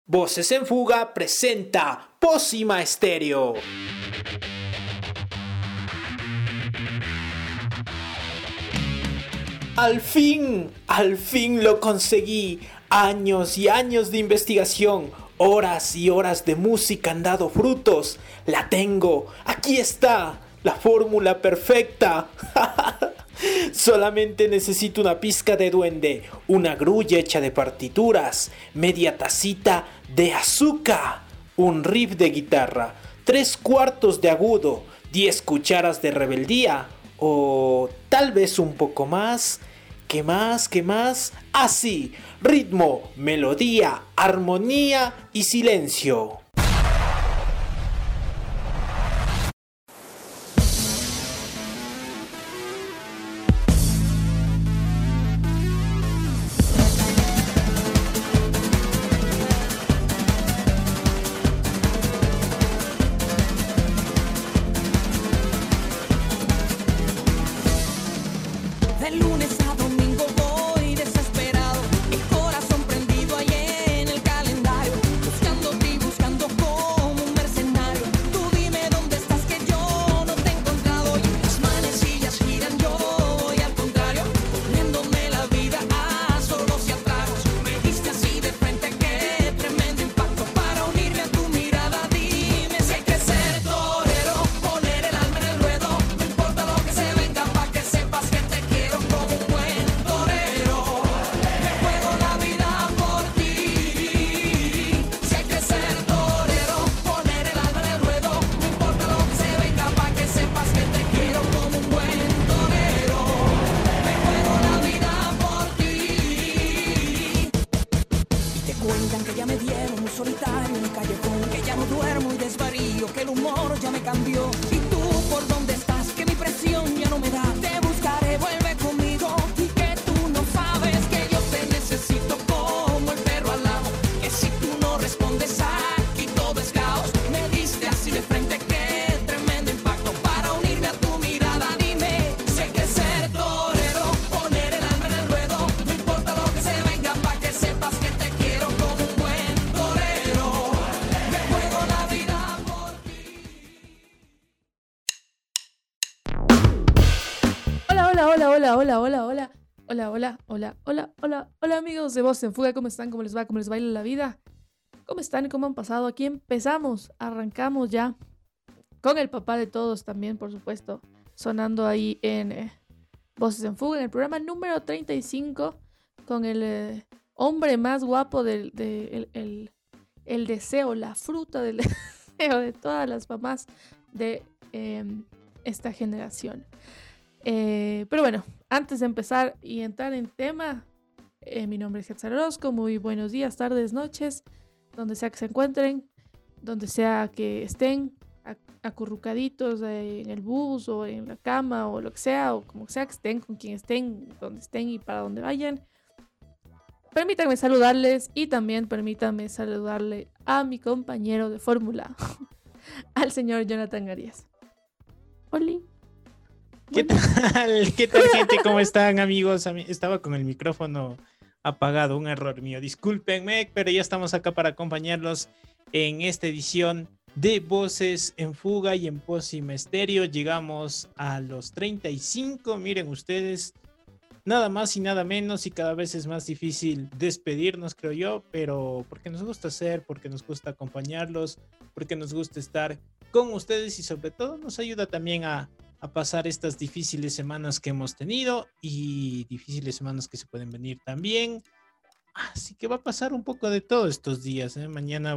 Voces en Fuga presenta Pócima Estéreo. Al fin lo conseguí. Años y años de investigación, horas y horas de música han dado frutos. La tengo, aquí está, la fórmula perfecta. Solamente necesito una pizca de duende, una grulla hecha de partituras, media tacita de azúcar, un riff de guitarra, 3/4 de agudo, 10 cucharas de rebeldía, o tal vez un poco más. ¿Qué más? Así, ritmo, melodía, armonía y silencio. Hola amigos de Voz en Fuga, ¿cómo están? ¿Cómo les va? ¿Cómo les baila la vida? ¿Cómo están? ¿Cómo han pasado? Aquí arrancamos ya con el papá de todos también, por supuesto, sonando ahí en Voces en Fuga, en el programa número 35, con el hombre más guapo el deseo, la fruta del deseo de todas las mamás de esta generación. Pero bueno, antes de empezar y entrar en tema, mi nombre es Hetzel Orozco. Muy buenos días, tardes, noches, donde sea que se encuentren, donde sea que estén acurrucaditos en el bus o en la cama o lo que sea, o como sea que estén, con quien estén, donde estén y para donde vayan. Permítanme saludarles y también permítanme saludarle a mi compañero de fórmula, al señor Jonathan Arias. Oli. ¿Qué tal? ¿Qué tal, gente? ¿Cómo están, amigos? Estaba con el micrófono apagado, un error mío. Discúlpenme, pero ya estamos acá para acompañarlos en esta edición de Voces en Fuga y en Pócima Estéreo. Llegamos a los 35, miren ustedes, nada más y nada menos, y cada vez es más difícil despedirnos, creo yo, pero porque nos gusta hacer, porque nos gusta acompañarlos, porque nos gusta estar con ustedes y sobre todo nos ayuda también a pasar estas difíciles semanas que hemos tenido y difíciles semanas que se pueden venir también. Así que va a pasar un poco de todo estos días, ¿eh? Mañana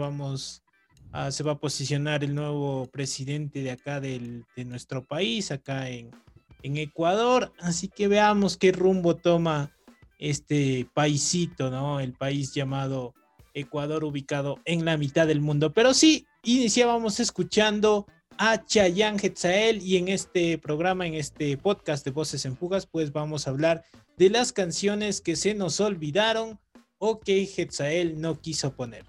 se va a posicionar el nuevo presidente de acá de nuestro país, acá en Ecuador. Así que veamos qué rumbo toma este paisito, ¿no? El país llamado Ecuador, ubicado en la mitad del mundo. Pero sí, iniciábamos escuchando a Chayanne Hetzael, y en este programa, en este podcast de Voces en Fugas, pues vamos a hablar de las canciones que se nos olvidaron o que Hetzael no quiso poner.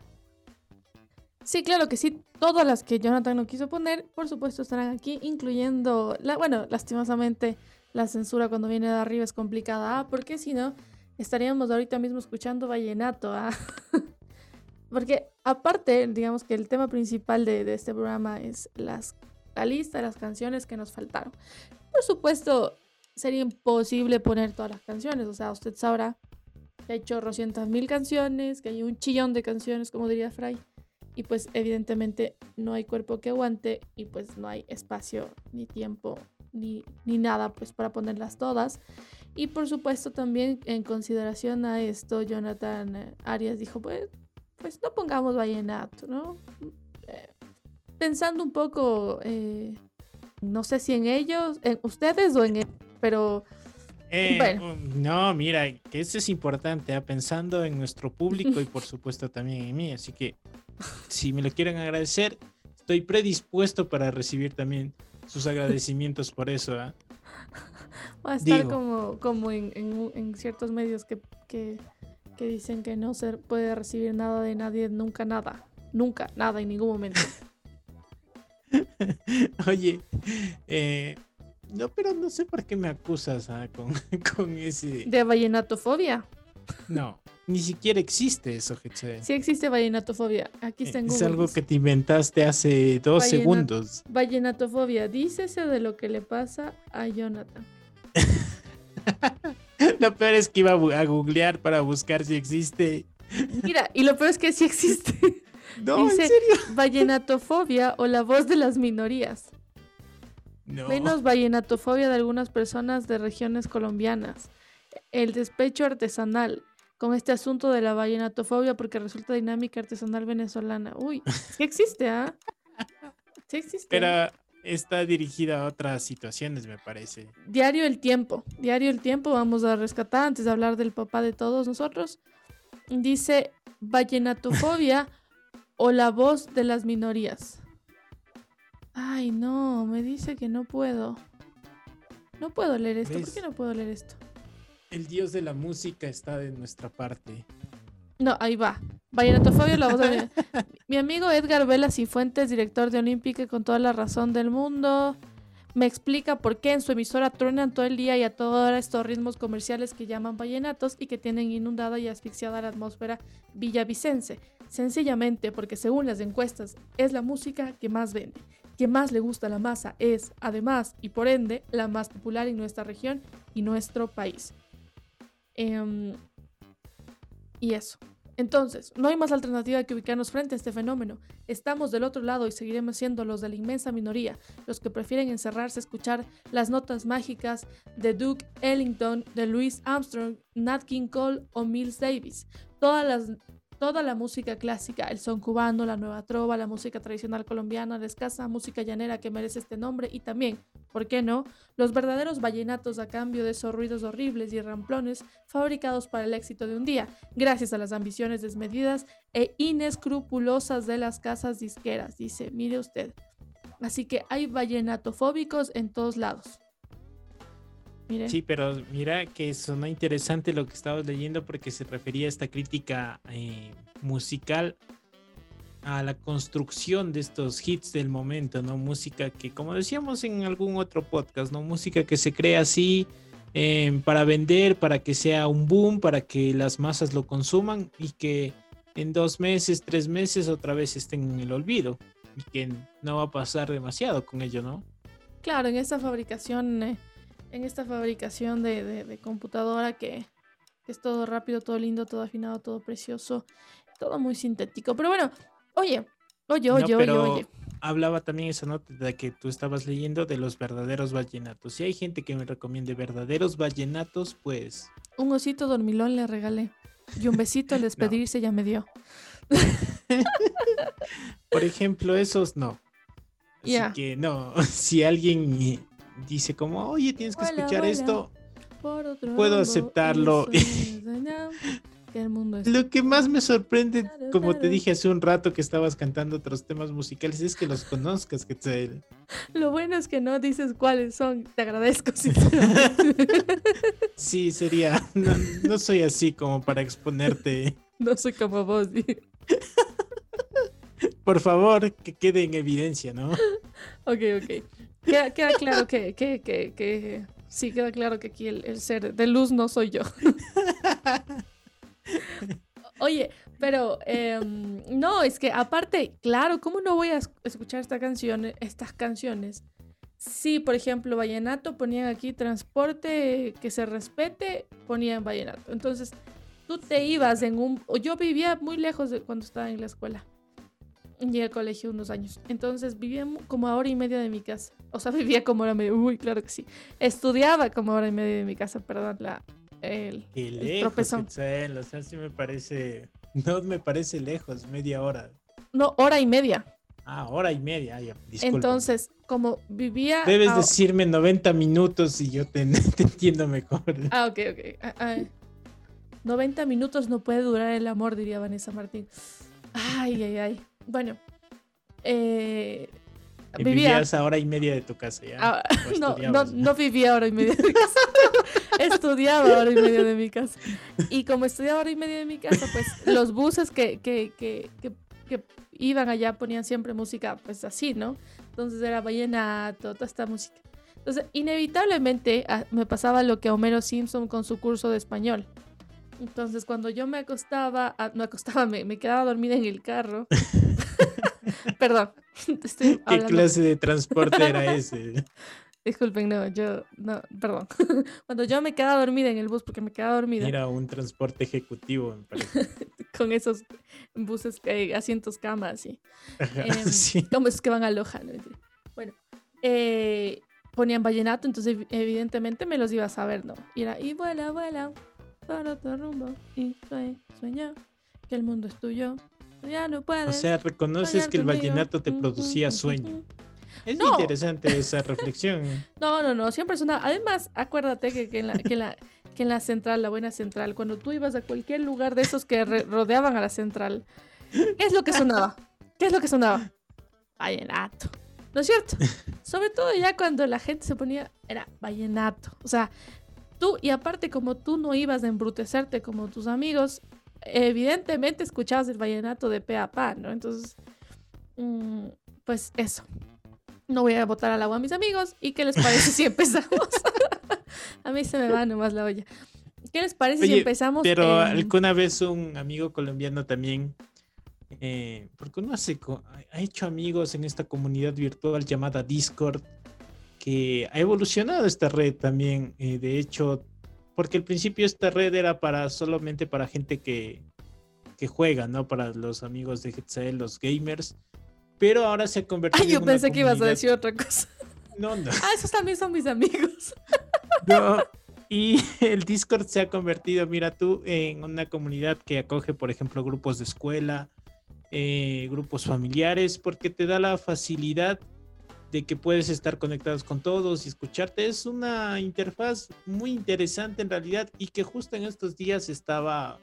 Sí, claro que sí. Todas las que Jonathan no quiso poner, por supuesto, estarán aquí, incluyendo, lastimosamente, la censura cuando viene de arriba es complicada, porque si no, estaríamos ahorita mismo escuchando vallenato. Porque aparte, digamos que el tema principal de este programa es la lista de las canciones que nos faltaron. Por supuesto, sería imposible poner todas las canciones. O sea, usted sabrá que hay chorrocientas mil canciones, que hay un chillón de canciones, como diría Fray. Y pues evidentemente no hay cuerpo que aguante y pues no hay espacio ni tiempo ni nada pues para ponerlas todas. Y por supuesto también en consideración a esto, Jonathan Arias dijo pues no pongamos vallenato, ¿no? Pensando un poco, no sé si en ellos, en ustedes o en él, pero bueno. No, mira, que eso es importante, pensando en nuestro público y por supuesto también en mí, así que si me lo quieren agradecer, estoy predispuesto para recibir también sus agradecimientos por eso. Va a estar como en ciertos medios que dicen que no se puede recibir nada de nadie, nunca nada, en ningún momento. Oye, no, pero no sé por qué me acusas con ese... ¿De vallenatofobia? No, ni siquiera existe eso, Hetze. Sí existe vallenatofobia, aquí está en Google. Es algo que te inventaste hace 2 segundos. Vallenatofobia, dícese de lo que le pasa a Jonathan. Lo peor es que iba a googlear para buscar si existe. Mira, y lo peor es que sí existe. No, dice, ¿en serio? vallenatofobia o la voz de las minorías. No. Menos vallenatofobia de algunas personas de regiones colombianas. El despecho artesanal con este asunto de la vallenatofobia porque resulta dinámica artesanal venezolana. Uy, sí existe, ¿ah? Sí existe. Pero está dirigida a otras situaciones, me parece. Diario El Tiempo, vamos a rescatar antes de hablar del papá de todos nosotros. Dice vallenatofobia o la voz de las minorías. Ay, no, me dice que no puedo. No puedo leer esto. ¿Ves? ¿Por qué no puedo leer esto? El dios de la música está de nuestra parte. No, ahí va. Vallenatofobia, la voz de mi amigo Edgar Vela Cifuentes, director de Olímpica, con toda la razón del mundo, me explica por qué en su emisora truenan todo el día y a toda hora estos ritmos comerciales que llaman vallenatos y que tienen inundada y asfixiada la atmósfera villavicense. Sencillamente porque según las encuestas es la música que más vende, que más le gusta a la masa, es además y por ende la más popular en nuestra región y nuestro país. Y eso. Entonces, no hay más alternativa que ubicarnos frente a este fenómeno. Estamos del otro lado y seguiremos siendo los de la inmensa minoría, los que prefieren encerrarse a escuchar las notas mágicas de Duke Ellington, de Louis Armstrong, Nat King Cole o Miles Davis. Toda la música clásica, el son cubano, la nueva trova, la música tradicional colombiana, la escasa música llanera que merece este nombre y también, ¿por qué no?, los verdaderos vallenatos a cambio de esos ruidos horribles y ramplones fabricados para el éxito de un día, gracias a las ambiciones desmedidas e inescrupulosas de las casas disqueras, dice, mire usted. Así que hay vallenatofóbicos en todos lados. Mire. Sí, pero mira que sonó interesante lo que estabas leyendo porque se refería a esta crítica musical a la construcción de estos hits del momento, ¿no? Música que, como decíamos en algún otro podcast, ¿no? Música que se crea así para vender, para que sea un boom, para que las masas lo consuman y que en 2 meses, 3 meses otra vez estén en el olvido y que no va a pasar demasiado con ello, ¿no? Claro, en esta fabricación de computadora que es todo rápido, todo lindo, todo afinado, todo precioso, todo muy sintético. Pero bueno, oye. Hablaba también esa nota de que tú estabas leyendo de los verdaderos vallenatos. Si hay gente que me recomiende verdaderos vallenatos, pues... Un osito dormilón le regalé. Y un besito al despedirse ya me dio. Por ejemplo, esos no. Así que no, si alguien dice como, oye, tienes que escuchar esto, puedo aceptarlo. Lo que más me sorprende, como te dije hace un rato que estabas cantando otros temas musicales, es que los conozcas, Quetzal. Lo bueno es que no dices cuáles son. Te agradezco, sinceramente. Sí, sería. No soy así como para exponerte. No soy como vos, ¿sí? Por favor, que quede en evidencia, ¿no? Ok. Queda claro que sí, queda claro que aquí el ser de luz no soy yo. Oye, Pero no, es que aparte, claro, ¿cómo no voy a escuchar estas canciones? Sí, por ejemplo, vallenato, ponían aquí transporte que se respete, ponían vallenato. Entonces, tú te ibas yo vivía muy lejos de cuando estaba en la escuela. Llegué al colegio unos años. Entonces, vivía como a hora y media de mi casa. O sea, vivía como hora y media. Uy, claro que sí. Estudiaba como a hora y media de mi casa, perdón, el tropezón. Itzel, o sea, sí me parece... No me parece lejos, media hora. No, hora y media. Ah, hora y media, ya, disculpa. Entonces, como vivía... Debes decirme 90 minutos y yo te entiendo mejor. Ah, ok. 90 minutos no puede durar el amor, diría Vanessa Martín. Ay. Bueno, vivías a hora y media de tu casa, ¿ya? No vivía hora y media de mi casa. Estudiaba hora y media de mi casa. Y como estudiaba hora y media de mi casa, pues los buses que iban allá ponían siempre música, pues así, ¿no? Entonces era vallenato, toda esta música. Entonces, inevitablemente me pasaba lo que a Homero Simpson con su curso de español. Entonces, cuando yo me quedaba dormida en el carro. Perdón. ¿Qué clase de transporte era ese? Disculpen, perdón. Cuando yo me quedaba dormida en el bus, porque me quedaba dormida. Era un transporte ejecutivo, me parece. Con esos buses, asientos cama, así. Sí. Como esos que van a Loja, ¿no? Bueno, ponían vallenato, entonces evidentemente me los iba a saber, ¿no? Y vuela, para otro rumbo, y sueña que el mundo es tuyo. Ya no puedes. O sea, reconoces que el vallenato te producía sueño. Es interesante esa reflexión. No, siempre sonaba. Además, acuérdate que en la central, la buena central, cuando tú ibas a cualquier lugar de esos que rodeaban a la central, ¿qué es lo que sonaba? Vallenato. ¿No es cierto? Sobre todo ya cuando la gente se ponía, era vallenato. O sea, y aparte como tú no ibas a embrutecerte como tus amigos, evidentemente escuchabas el vallenato de pe a pa, ¿no? Entonces, pues eso. No voy a botar al agua a mis amigos. ¿Y qué les parece si empezamos? A mí se me va nomás la olla. ¿Qué les parece si empezamos? Pero alguna vez un amigo colombiano también, porque uno ha hecho amigos en esta comunidad virtual llamada Discord, que ha evolucionado esta red también. De hecho, porque al principio esta red era solamente para gente que juega, ¿no? Para los amigos de Hetzael, los gamers. Pero ahora se ha convertido en una comunidad... Yo pensé que ibas a decir otra cosa. No. Esos también son mis amigos. No, y el Discord se ha convertido, mira tú, en una comunidad que acoge, por ejemplo, grupos de escuela, grupos familiares, porque te da la facilidad de que puedes estar conectados con todos y escucharte. Es una interfaz muy interesante en realidad, y que justo en estos días estaba...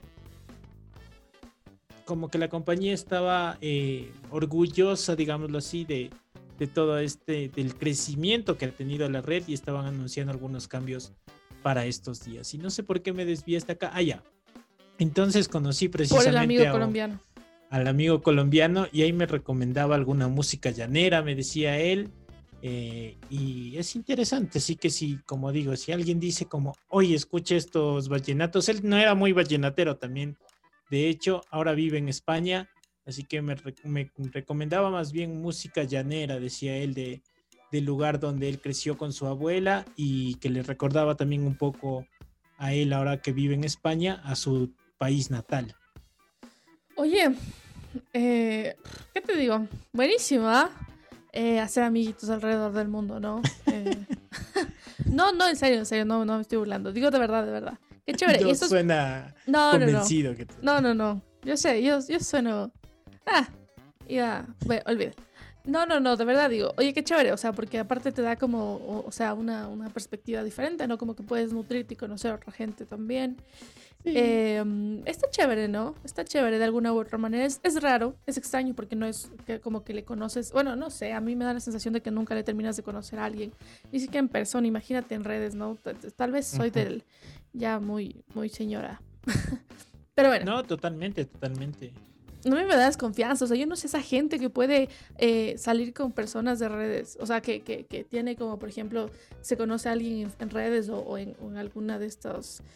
como que la compañía estaba orgullosa, digámoslo así, de todo del crecimiento que ha tenido la red, y estaban anunciando algunos cambios para estos días. Y no sé por qué me desvié hasta acá. Ya. Entonces conocí precisamente al amigo colombiano, y ahí me recomendaba alguna música llanera, me decía él. Y es interesante, sí que sí, como digo, si alguien dice como, oye, escucha estos vallenatos, él no era muy vallenatero también. De hecho, ahora vive en España, así que me recomendaba más bien música llanera, decía él, del lugar donde él creció con su abuela, y que le recordaba también un poco a él, ahora que vive en España, a su país natal. Oye, ¿qué te digo? Buenísimo, ¿ah? Hacer amiguitos alrededor del mundo, ¿no? No, en serio, no me estoy burlando. Digo de verdad. Qué chévere. No suena convencido. No. Yo sé, yo sueno... Bueno, olvida. No, de verdad digo, oye, qué chévere, o sea, porque aparte te da como, o sea, una perspectiva diferente, ¿no? Como que puedes nutrirte y conocer a otra gente también. Sí. Está chévere, ¿no? Está chévere de alguna u otra manera. Es raro, es extraño, porque no es que como que le conoces. Bueno, no sé, a mí me da la sensación de que nunca le terminas de conocer a alguien, ni siquiera en persona, imagínate en redes, ¿no? Tal vez soy ya muy señora. Pero bueno. No, totalmente. No me da desconfianza, o sea, yo no sé esa gente que puede salir con personas de redes, o sea, que tiene como, por ejemplo, se conoce a alguien en redes o en alguna de estos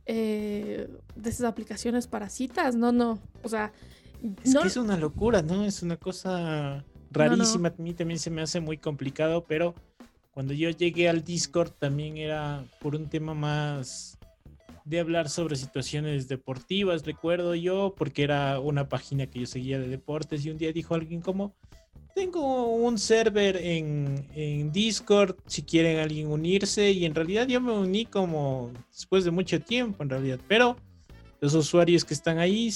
de esas aplicaciones para citas. No, o sea, Es no, que es una locura, ¿no? Es una cosa rarísima. A mí también se me hace muy complicado, pero cuando yo llegué al Discord también era por un tema más de hablar sobre situaciones deportivas, recuerdo yo, porque era una página que yo seguía de deportes y un día dijo alguien como, tengo un server en Discord, si quieren alguien unirse, y en realidad yo me uní como después de mucho tiempo en realidad, pero los usuarios que están ahí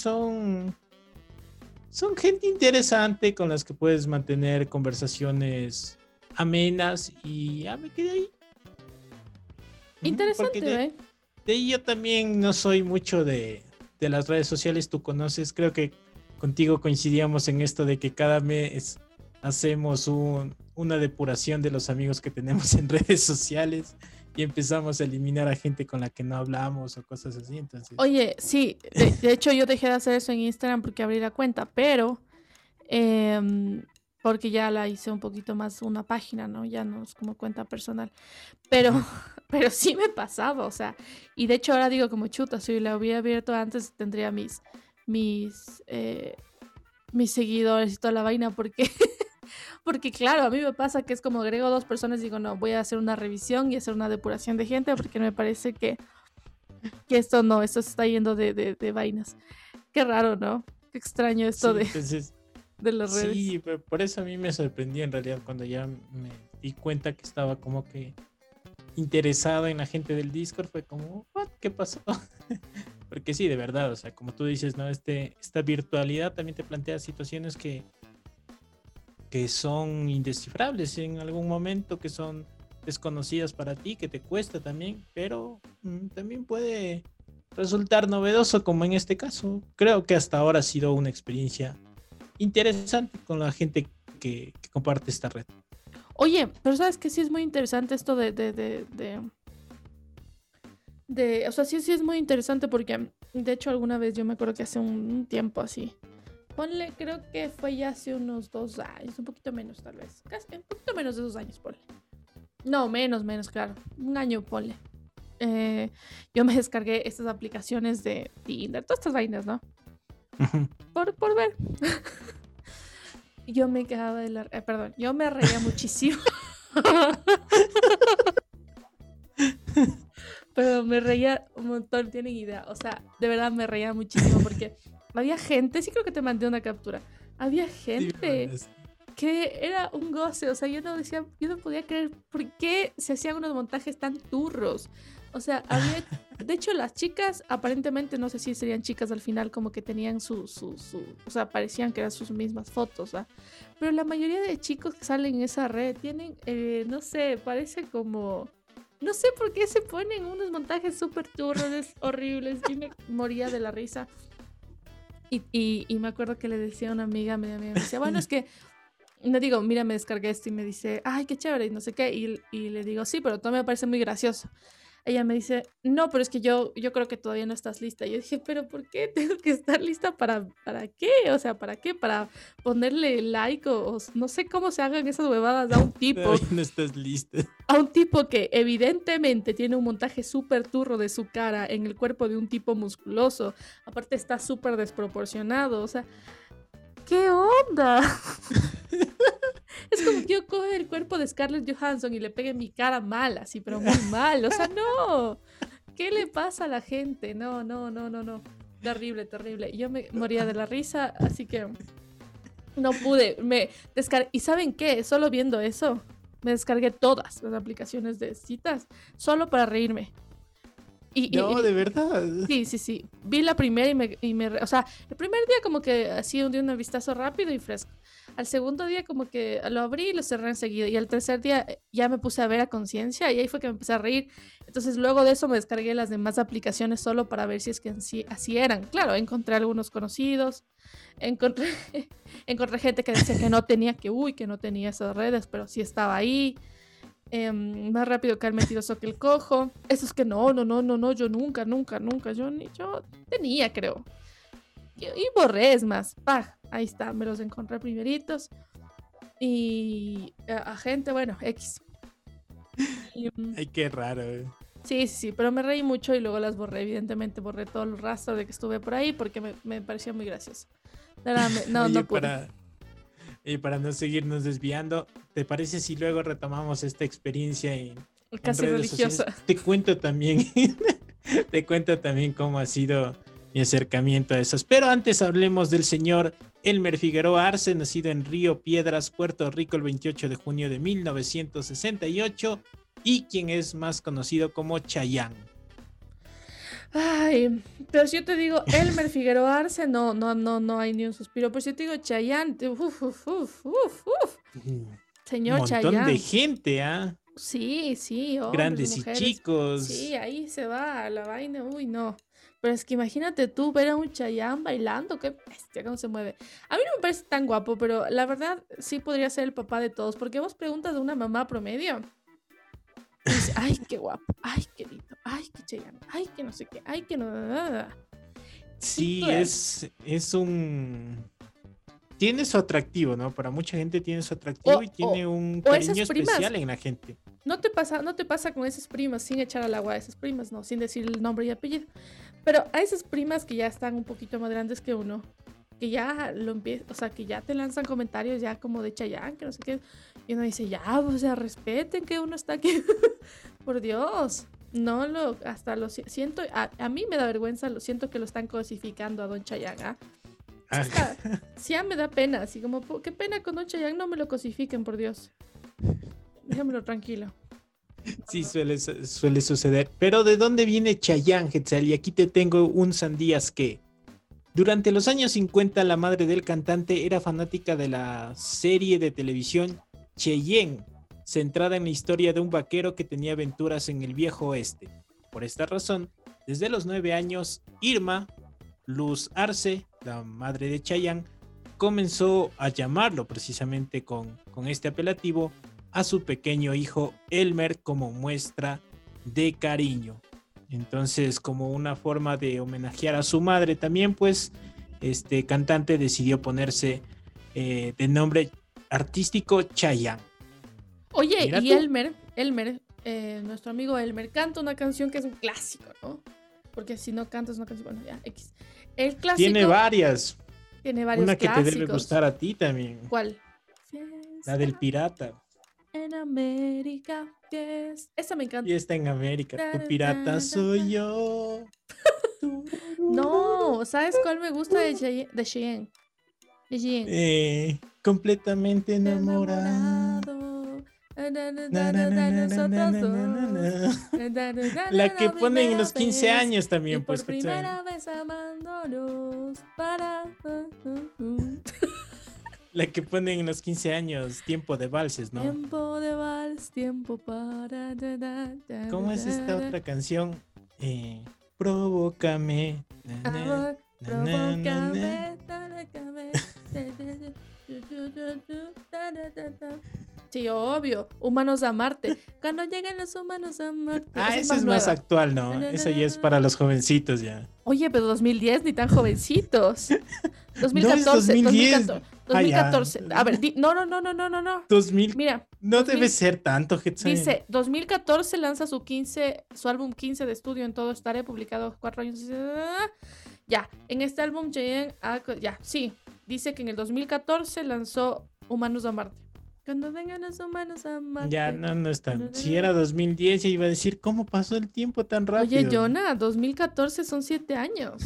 son gente interesante con las que puedes mantener conversaciones amenas y ya me quedé ahí. Porque interesante, ¿eh? de ahí yo también no soy mucho de las redes sociales, tú conoces, creo que contigo coincidíamos en esto de que cada mes hacemos una depuración de los amigos que tenemos en redes sociales y empezamos a eliminar a gente con la que no hablamos o cosas así, entonces... Oye, sí, de hecho yo dejé de hacer eso en Instagram porque abrí la cuenta, pero porque ya la hice un poquito más una página, ¿no? Ya no es como cuenta personal. Pero, pero sí me pasaba, o sea, y de hecho ahora digo como chuta, si la hubiera abierto antes tendría mis, eh, mis seguidores y toda la vaina, porque, porque claro, a mí me pasa que es como agrego dos personas y digo, no, voy a hacer una revisión y hacer una depuración de gente porque me parece que esto no, esto se está yendo de vainas. Qué raro, ¿no? Qué extraño esto Sí, entonces, de las redes. sí, por eso a mí me sorprendió en realidad cuando ya me di cuenta que estaba como que interesado en la gente del Discord, fue como, "What? ¿Qué pasó?" Porque sí, de verdad, o sea, como tú dices, ¿no? Esta virtualidad también te plantea situaciones que son indescifrables en algún momento, que son desconocidas para ti, que te cuesta también, pero también puede resultar novedoso como en este caso. Creo que hasta ahora ha sido una experiencia interesante con la gente que comparte esta red. Oye, pero sabes que sí es muy interesante esto o sea, sí es muy interesante porque de hecho alguna vez yo me acuerdo que hace un tiempo así, ponle, creo que fue ya hace unos 2 años, un poquito menos tal vez, casi un poquito menos de 2 años, ponle. No, menos, claro, un año, ponle. Yo me descargué estas aplicaciones de Tinder, todas estas vainas, ¿no? Por ver. Yo me quedaba de la... perdón, yo me reía muchísimo. Pero me reía un montón, tienen idea. O sea, de verdad me reía muchísimo porque había gente, sí creo que te mandé una captura. Había gente que era un goce. O sea, yo no podía creer por qué se hacían unos montajes tan turros. O sea, había... De hecho, las chicas, aparentemente, no sé si serían chicas al final, como que tenían o sea, parecían que eran sus mismas fotos, ¿ah? Pero la mayoría de chicos que salen en esa red tienen, no sé, parece como... No sé por qué se ponen unos montajes súper turros, horribles, y me moría de la risa. Y me acuerdo que le decía a una amiga, me decía, bueno, es que, no digo, mira, me descargué esto, y me dice, ay, qué chévere, y no sé qué, y le digo, sí, pero todo me parece muy gracioso. Ella me dice, no, pero es que yo creo que todavía no estás lista. Y yo dije, pero ¿por qué tengo que estar lista para qué? O sea, ¿para qué? Para ponerle like o no sé cómo se hagan esas huevadas a un tipo. Todavía no estás lista. A un tipo que evidentemente tiene un montaje súper turro de su cara en el cuerpo de un tipo musculoso. Aparte está súper desproporcionado. O sea, ¿qué onda? Es como que yo cojo el cuerpo de Scarlett Johansson y le pegue mi cara mal, así, pero muy mal. O sea, no. ¿Qué le pasa a la gente? No. Terrible. Yo me moría de la risa, así que no pude. ¿Y saben qué? Solo viendo eso, me descargué todas las aplicaciones de citas solo para reírme. No, de verdad. Sí. Vi la primera o sea, el primer día como que así de un vistazo rápido y fresco. Al segundo día como que lo abrí y lo cerré enseguida. Y al tercer día ya me puse a ver a conciencia y ahí fue que me empecé a reír. Entonces luego de eso me descargué las demás aplicaciones solo para ver si es que así eran. Claro, encontré algunos conocidos. Encontré gente que decía que no tenía esas redes, pero sí estaba ahí. Más rápido que el mentiroso que el cojo. Eso es que no, yo nunca. Yo tenía, creo. Y borré, es más. Ahí está, me los encontré primeritos. Y a gente, bueno, X. Ay, qué raro. Sí, pero me reí mucho y luego las borré. Evidentemente borré todo el rastro de que estuve por ahí porque me parecía muy gracioso. De verdad, no, Oye, no pude. para no seguirnos desviando, ¿te parece si luego retomamos esta experiencia en Casi redes sociales? religiosa. Te cuento también cómo ha sido mi acercamiento a esos. Pero antes hablemos del señor Elmer Figueroa Arce, nacido en Río Piedras, Puerto Rico, el 28 de junio de 1968, y quien es más conocido como Chayanne. Ay, pero si yo te digo Elmer Figueroa Arce, no hay ni un suspiro. Pero si yo te digo Chayanne, Un señor montón Chayanne. de gente, ¿ah? Sí, hombres, Grandes y mujeres. chicos. Sí, ahí se va la vaina, uy, no. Pero es que imagínate tú ver a un Chayanne bailando, qué bestia, cómo se mueve. A mí no me parece tan guapo, pero la verdad sí podría ser el papá de todos, porque vos preguntas a una mamá promedio y dice, ay, qué guapo, ay, qué lindo, ay, qué Chayanne, ay, que no sé qué, ay, que no. Sí, es un... Tiene su atractivo, ¿no? Para mucha gente tiene su atractivo y tiene un cariño esas primas. especial en la gente. No te pasa con esas primas, sin echar al agua a esas primas, no, sin decir el nombre y apellido. Pero a esas primas que ya están un poquito más grandes que uno, que ya o sea, que ya te lanzan comentarios ya como de Chayanne, que no sé qué, y uno dice, ya, o sea, respeten que uno está aquí. Por Dios. No hasta lo siento, a mí me da vergüenza, lo siento que lo están cosificando a Don Chayanne, ¿ah? Sí, me da pena, así como, qué pena con Don Chayanne, no me lo cosifiquen, por Dios. Déjamelo tranquilo. Sí, suele suceder. Pero ¿de dónde viene Chayanne, Hetzel? Y aquí te tengo un sandías que... Durante los años 50, la madre del cantante era fanática de la serie de televisión Cheyenne, centrada en la historia de un vaquero que tenía aventuras en el viejo oeste. Por esta razón, desde los 9 años, Irma Luz Arce, la madre de Chayanne, comenzó a llamarlo precisamente con este apelativo a su pequeño hijo Elmer como muestra de cariño. Entonces, como una forma de homenajear a su madre también, pues este cantante decidió ponerse de nombre artístico Chayanne. Oye, Mira y tú. Elmer, nuestro amigo Elmer, canta una canción que es un clásico, ¿no? Porque si no cantas una canción, bueno, ya, X. El clásico... Tiene varias. Tiene varios Una que clásicos. te debe gustar a ti también. ¿Cuál? La del pirata. En América, yes. Esa me encanta. Y está en América. Tu pirata soy yo. No, ¿sabes cuál me gusta de Cheyenne? De Cheyenne. Completamente enamorado. La que ponen en los 15 años también, pues. Por primera vez amándonos para... La que ponen en los 15 años, tiempo de valses, ¿no? Tiempo de vals, tiempo para... ¿Cómo es esta otra canción? Provócame. Amor, provócame, provócame. Sí, obvio. Humanos a Marte. Cuando lleguen los humanos a Marte. Esa es más nueva. actual, ¿no? Esa ya es para los jovencitos ya. Oye, pero 2010 ni tan jovencitos. 2014, No es 2010. 2014. A ver, no. 2000. Mira. No debe ser tanto, Hetzel. Dice, 2014 lanza su álbum 15 de estudio En Todo Estaré, publicado 4 años. Ya, en este álbum Cheyenne, sí, dice que en el 2014 lanzó Humanos a Marte. Cuando vengan los humanos a Marte. Ya, no es tan. Si era 2010, ya iba a decir, ¿cómo pasó el tiempo tan rápido? Oye, Jonah, 2014 son 7 años.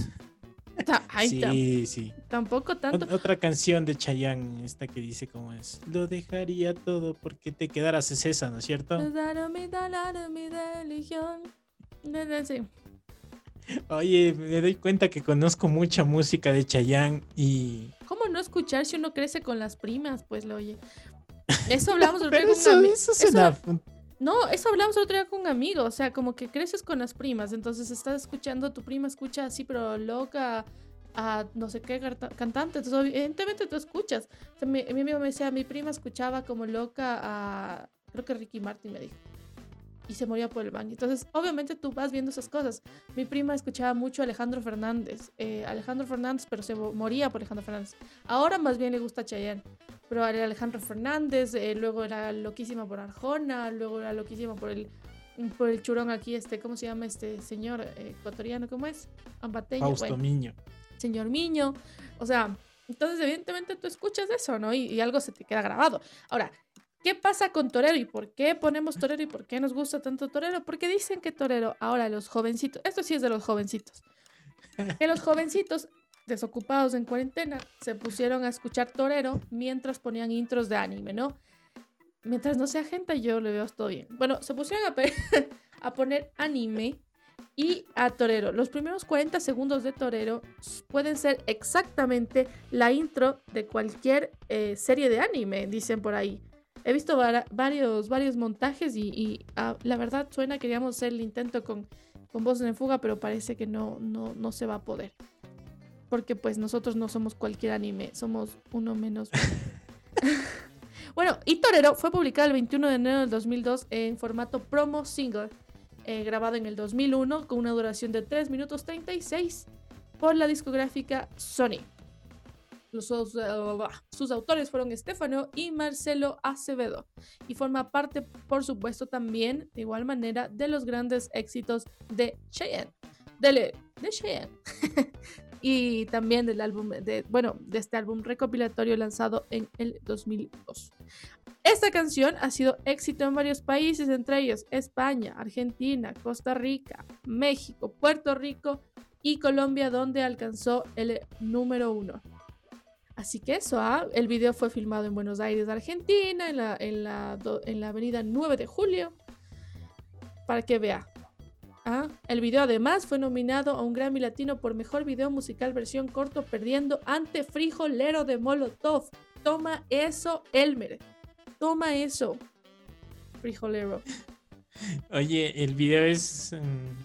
Sí. Tampoco tanto. Otra canción de Chayanne, esta que dice cómo es. Lo dejaría todo porque te quedaras, es esa, ¿no es cierto? Mi religión. Sí. Oye, me doy cuenta que conozco mucha música de Chayanne y... ¿Cómo no escuchar si uno crece con las primas? Pues lo oye. Eso hablamos el otro día Pero con un amigo. eso suena... No, eso hablamos el otro día con un amigo. O sea, como que creces con las primas. Entonces estás escuchando, tu prima escucha así, pero loca a no sé qué cantante. Entonces, evidentemente tú escuchas. O sea, mi amigo me decía, mi prima escuchaba como loca a... Creo que Ricky Martin me dijo. Y se moría por el baño. Entonces, obviamente tú vas viendo esas cosas. Mi prima escuchaba mucho a Alejandro Fernández, pero se moría por Alejandro Fernández. Ahora más bien le gusta Chayanne. Pero era Alejandro Fernández, luego era loquísima por Arjona, luego era loquísima por por el churón aquí, ¿cómo se llama este señor ecuatoriano? ¿Cómo es? Ambateño. Fausto bueno, Miño. Señor Miño. O sea, entonces evidentemente tú escuchas eso, ¿no? Y algo se te queda grabado. Ahora, ¿qué pasa con Torero? ¿Y por qué ponemos Torero? ¿Y por qué nos gusta tanto Torero? Porque dicen que Torero, ahora los jovencitos, esto sí es de los jovencitos, que los jovencitos desocupados en cuarentena se pusieron a escuchar Torero mientras ponían intros de anime, ¿no? Mientras no sea gente, yo le veo todo bien. Bueno, se pusieron a poner anime y a Torero. Los primeros 40 segundos de Torero pueden ser exactamente la intro de cualquier serie de anime, dicen por ahí. He visto varios montajes y la verdad suena, queríamos hacer el intento con Voces en Fuga, pero parece que no se va a poder. Porque pues nosotros no somos cualquier anime, somos uno menos. Bueno, y Torero fue publicado el 21 de enero del 2002 en formato promo single, grabado en el 2001 con una duración de 3 minutos 36 por la discográfica Sony. Sus autores fueron Estefano y Marcelo Acevedo y forma parte, por supuesto, también de igual manera de los grandes éxitos de Cheyenne, de Cheyenne. Y también del álbum de este álbum recopilatorio lanzado en el 2002. Esta canción ha sido éxito en varios países, entre ellos España, Argentina, Costa Rica, México, Puerto Rico y Colombia, donde alcanzó el número 1. Así que eso, el video fue filmado en Buenos Aires, Argentina, en la avenida 9 de Julio, para que vea. El video además fue nominado a un Grammy Latino por Mejor Video Musical Versión Corto, perdiendo ante Frijolero de Molotov. Toma eso, Elmer. Toma eso, Frijolero. Oye, el video es...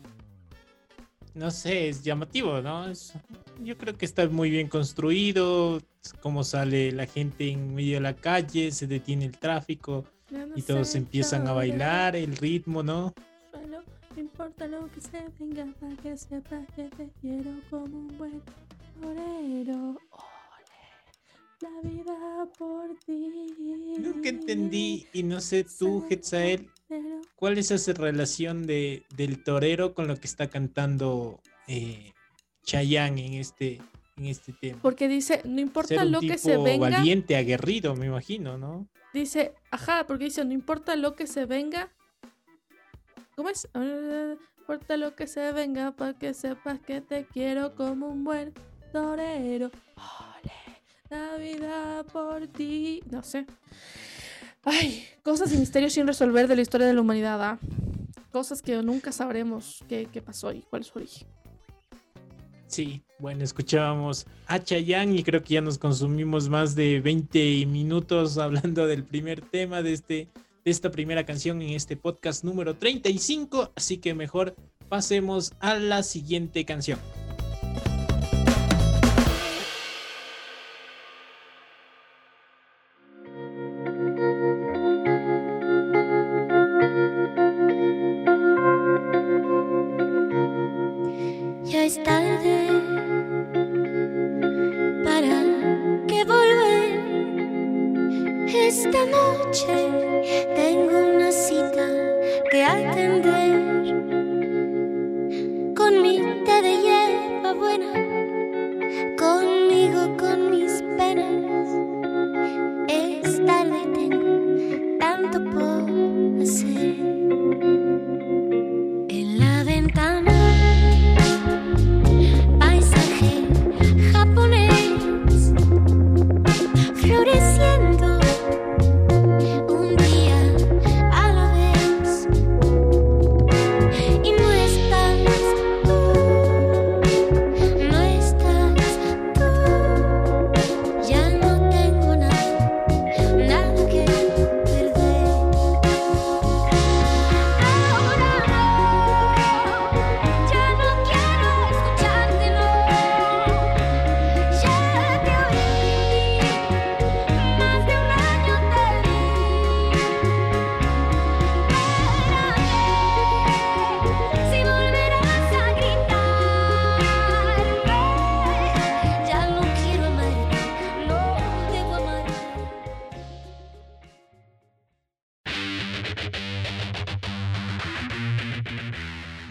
no sé, es llamativo, ¿no? Yo creo que está muy bien construido, cómo sale la gente en medio de la calle, se detiene el tráfico y todos empiezan a bailar, el ritmo, ¿no? No importa lo que se venga, para que sepas que te quiero como un buen torero. Ole, la vida por ti. Nunca entendí, y no sé tú, Hetzael, ¿cuál es esa relación del torero con lo que está cantando Chayanne en este tema? Porque dice, no importa ser un lo tipo que se venga. Valiente, aguerrido, me imagino, ¿no? Dice, porque dice, no importa lo que se venga. ¿Cómo es? No importa lo que se venga, para que sepas que te quiero como un buen torero. Ole, la vida por ti. No sé. Ay, cosas y misterios sin resolver de la historia de la humanidad. Cosas que nunca sabremos qué pasó y cuál es su origen. Sí, bueno, escuchábamos a Chayanne y creo que ya nos consumimos más de 20 minutos hablando del primer tema de esta primera canción en este podcast número 35, así que mejor pasemos a la siguiente canción. Ya es tarde, ¿para qué volver? Esta noche tengo una cita que atender con mi té de hierba buena, conmigo, con mis penas. Es tarde y tengo tanto por hacer. En la ventana paisaje japonés floreciendo un día a la vez, y no estás tú, no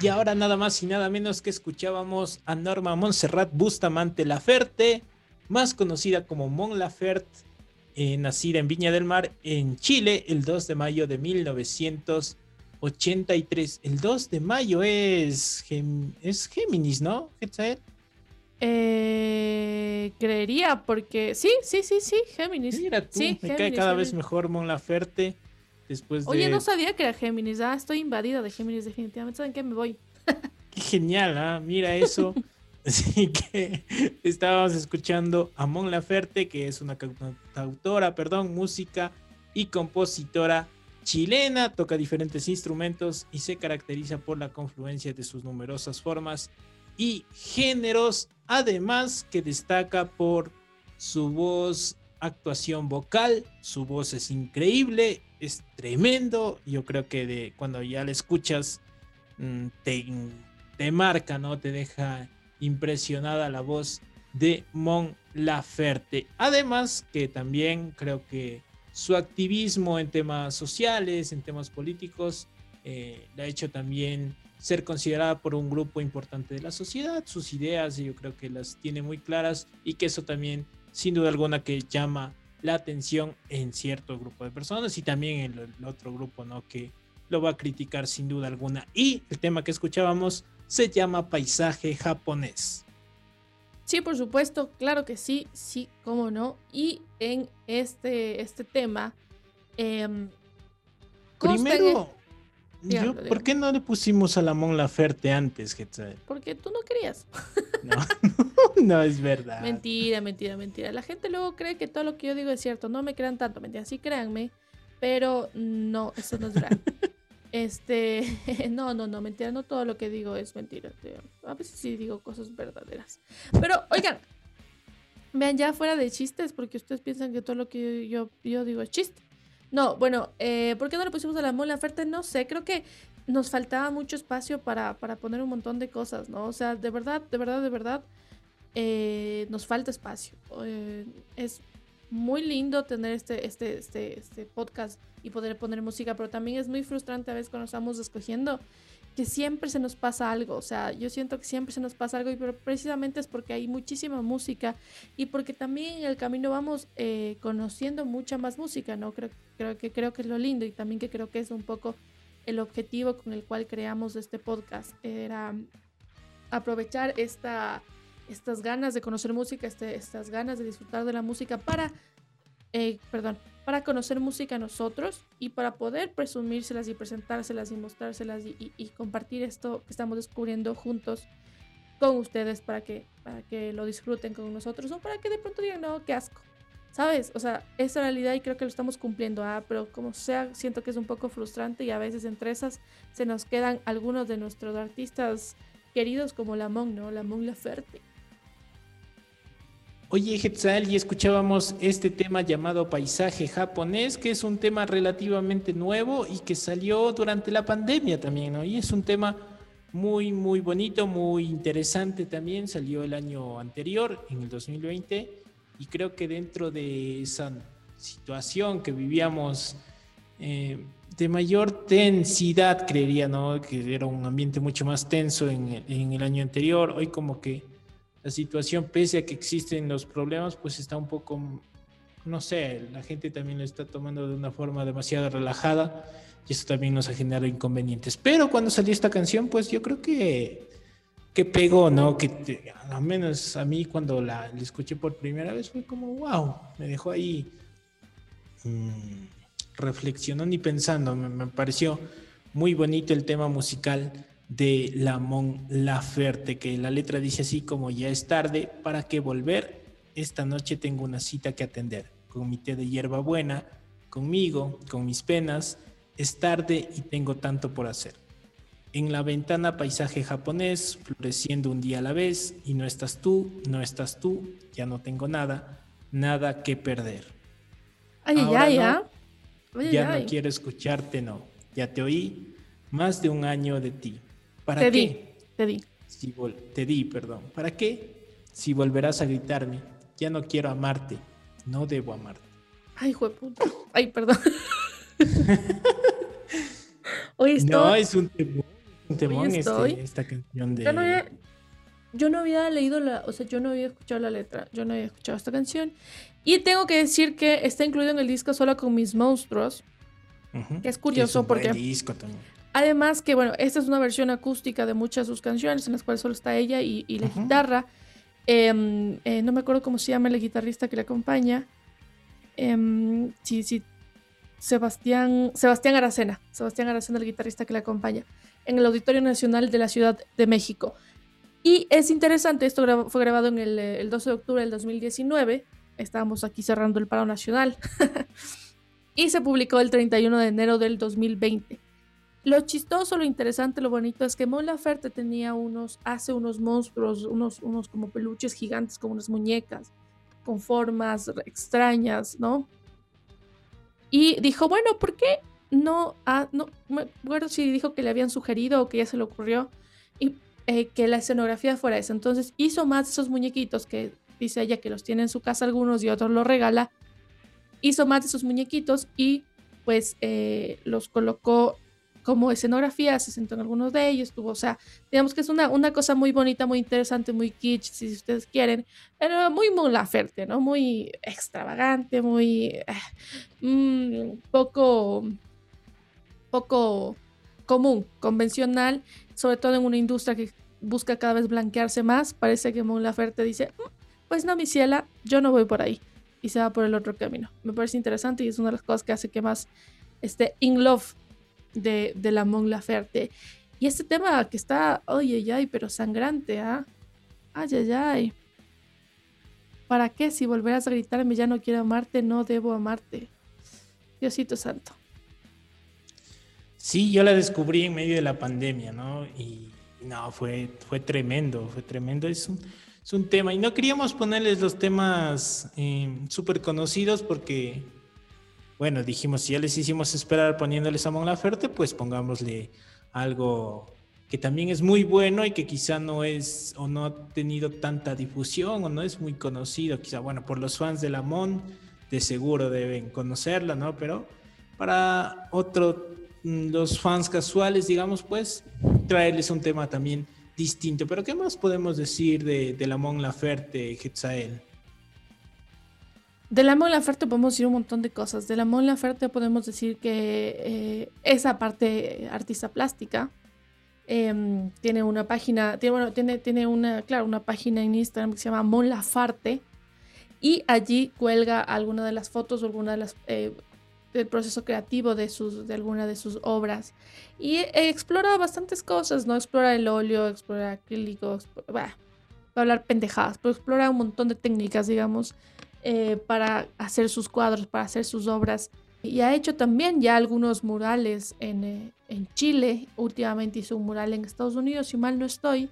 Y ahora nada más y nada menos que escuchábamos a Norma Montserrat Bustamante Laferte, más conocida como Mon Laferte, nacida en Viña del Mar, en Chile, el 2 de mayo de 1983. El 2 de mayo es Géminis, ¿no, Hetzael? Creería, porque sí, Géminis. Mira tú, Sí, me cae Géminis, cada Géminis. vez mejor Mon Laferte. Después de... Oye, no sabía que era Géminis. Estoy invadida de Géminis, definitivamente. ¿Saben qué? Me voy. Qué genial, ¿ah? Mira eso. Así que estábamos escuchando a Mon Laferte, que es una cantautora, música y compositora chilena, toca diferentes instrumentos y se caracteriza por la confluencia de sus numerosas formas y géneros, además que destaca por su voz, actuación vocal. Su voz es increíble, es tremendo. Yo creo que cuando ya la escuchas te marca, ¿no? Te deja impresionada la voz de Mon Laferte. Además que también creo que su activismo en temas sociales, en temas políticos, le ha hecho también ser considerada por un grupo importante de la sociedad. Sus ideas yo creo que las tiene muy claras y que eso también sin duda alguna que llama la atención en cierto grupo de personas y también en el otro grupo, ¿no? Que lo va a criticar sin duda alguna. Y el tema que escuchábamos se llama Paisaje Japonés. Sí, por supuesto, claro que sí, cómo no. Y en este tema, primero, dígalo. ¿por qué no le pusimos a la Mon Laferte antes, Hetzael? Porque tú no querías. No es verdad. Mentira. La gente luego cree que todo lo que yo digo es cierto. No me crean tanto, mentira. Sí, créanme. Pero no, eso no es verdad. No, mentira, no todo lo que digo es mentira. A veces sí digo cosas verdaderas. Pero, oigan, vean, ya fuera de chistes, porque ustedes piensan que todo lo que yo digo es chiste. No, bueno, ¿por qué no le pusimos a la Mon Laferte? No sé, creo que nos faltaba mucho espacio para poner un montón de cosas, ¿no? O sea, de verdad, nos falta espacio. Es muy lindo tener este podcast y poder poner música, pero también es muy frustrante a veces cuando estamos escogiendo que siempre se nos pasa algo. O sea, yo siento que siempre se nos pasa algo, pero precisamente es porque hay muchísima música y porque también en el camino vamos conociendo mucha más música, ¿no? Creo que es lo lindo y también que creo que es un poco el objetivo con el cual creamos este podcast. Era aprovechar estas ganas de conocer música, estas ganas de disfrutar de la música para conocer música nosotros y para poder presumírselas y presentárselas y mostrárselas y compartir esto que estamos descubriendo juntos con ustedes para que lo disfruten con nosotros o para que de pronto digan, no, qué asco, ¿sabes? O sea, esa realidad y creo que lo estamos cumpliendo, pero como sea, siento que es un poco frustrante y a veces entre esas se nos quedan algunos de nuestros artistas queridos como la Mon, ¿no? La Mon Laferte. Oye, Hetzael, y escuchábamos este tema llamado Paisaje Japonés, que es un tema relativamente nuevo y que salió durante la pandemia también, ¿no? Y es un tema muy, muy bonito, muy interesante también. Salió el año anterior, en el 2020, y creo que dentro de esa situación que vivíamos de mayor tensidad, creería, ¿no? Que era un ambiente mucho más tenso en el año anterior. Hoy como que la situación, pese a que existen los problemas, pues está un poco, no sé, la gente también lo está tomando de una forma demasiado relajada y eso también nos ha generado inconvenientes. Pero cuando salió esta canción, pues yo creo que pegó, ¿no? Al menos a mí cuando la escuché por primera vez fue como, wow, me dejó ahí reflexionando y pensando. Me pareció muy bonito el tema musical de la Mon Laferte, que la letra dice así como: ya es tarde, ¿para qué volver? Esta noche tengo una cita que atender, con mi té de hierbabuena, conmigo, con mis penas, es tarde y tengo tanto por hacer. En la ventana paisaje japonés, floreciendo un día a la vez, y no estás tú, ya no tengo nada que perder. Ya no quiero escucharte, no, ya te oí, más de un año de ti. ¿Para qué? Te di, perdón. ¿Para qué? Si volverás a gritarme, ya no quiero amarte, no debo amarte. Ay, jueputa. Ay, perdón. Oye, no, es un tema Un temón estoy. esta canción de... Yo no había leído o sea, yo no había escuchado la letra, yo no había escuchado esta canción. Y tengo que decir que está incluido en el disco Solo con mis monstruos, que es curioso un porque... buen disco también. Además que, bueno, esta es una versión acústica de muchas de sus canciones, en las cuales solo está ella y la guitarra. No me acuerdo cómo se llama el guitarrista que le acompaña. Sí, Sebastián Aracena. Sebastián Aracena, el guitarrista que le acompaña, en el Auditorio Nacional de la Ciudad de México. Y es interesante, esto fue grabado en el 12 de octubre del 2019. Estábamos aquí cerrando el paro nacional. Y se publicó el 31 de enero del 2020. Lo chistoso, lo interesante, lo bonito es que Mon Laferte hace unos monstruos, unos como peluches gigantes, como unas muñecas, con formas extrañas, ¿no? Y dijo, bueno, ¿por qué no me acuerdo si dijo que le habían sugerido o que ya se le ocurrió y que la escenografía fuera esa? Entonces hizo más de esos muñequitos que dice ella que los tiene en su casa algunos y otros los regala. Hizo más de esos muñequitos y pues los colocó como escenografía, se sentó en algunos de ellos, o sea, digamos que es una cosa muy bonita, muy interesante, muy kitsch, si ustedes quieren, pero muy Mon Laferte, ¿no? Muy extravagante, muy poco común, convencional, sobre todo en una industria que busca cada vez blanquearse más. Parece que Mon Laferte dice, pues no, mi ciela, yo no voy por ahí, y se va por el otro camino. Me parece interesante y es una de las cosas que hace que más esté in love de la Mon Laferte. Y este tema que está, ay, pero sangrante, ¿ah? Ay. ¿Para qué? Si volverás a gritarme ya no quiero amarte, no debo amarte. Diosito santo. Sí, yo la descubrí en medio de la pandemia, ¿no? Y no, fue tremendo, fue tremendo. Es un tema. Y no queríamos ponerles los temas súper conocidos porque, bueno, dijimos, si ya les hicimos esperar poniéndoles a Mon Laferte, pues pongámosle algo que también es muy bueno y que quizá no es o no ha tenido tanta difusión o no es muy conocido. Quizá, bueno, por los fans de la Mon, de seguro deben conocerla, ¿no? Pero para los fans casuales, digamos, pues, traerles un tema también distinto. Pero ¿qué más podemos decir de la Mon Laferte, Hetzael? De la Mon Laferte podemos decir un montón de cosas. De la Mon Laferte podemos decir que esa parte artista plástica tiene una página, tiene una página en Instagram que se llama Mon Lafarte y allí cuelga alguna de las fotos o alguna de las del proceso creativo de alguna de sus obras y explora bastantes cosas, ¿no? Explora el óleo, explora acrílico, va a hablar pendejadas, pero explora un montón de técnicas, digamos, para hacer sus cuadros, para hacer sus obras. Y ha hecho también ya algunos murales en Chile. Últimamente hizo un mural en Estados Unidos, si mal no estoy.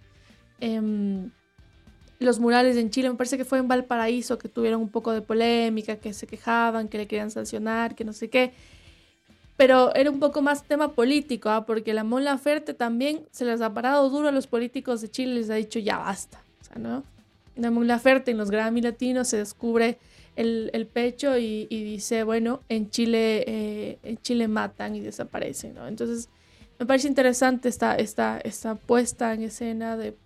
Los murales en Chile, me parece que fue en Valparaíso, que tuvieron un poco de polémica, que se quejaban, que le querían sancionar, que no sé qué. Pero era un poco más tema político, ¿eh? Porque la Mon Laferte también se les ha parado duro a los políticos de Chile, les ha dicho ya basta. O sea, ¿no? La Mon Laferte en los Grammy Latinos se descubre el pecho y dice, bueno, en Chile matan y desaparecen, ¿no? Entonces, me parece interesante esta puesta en escena de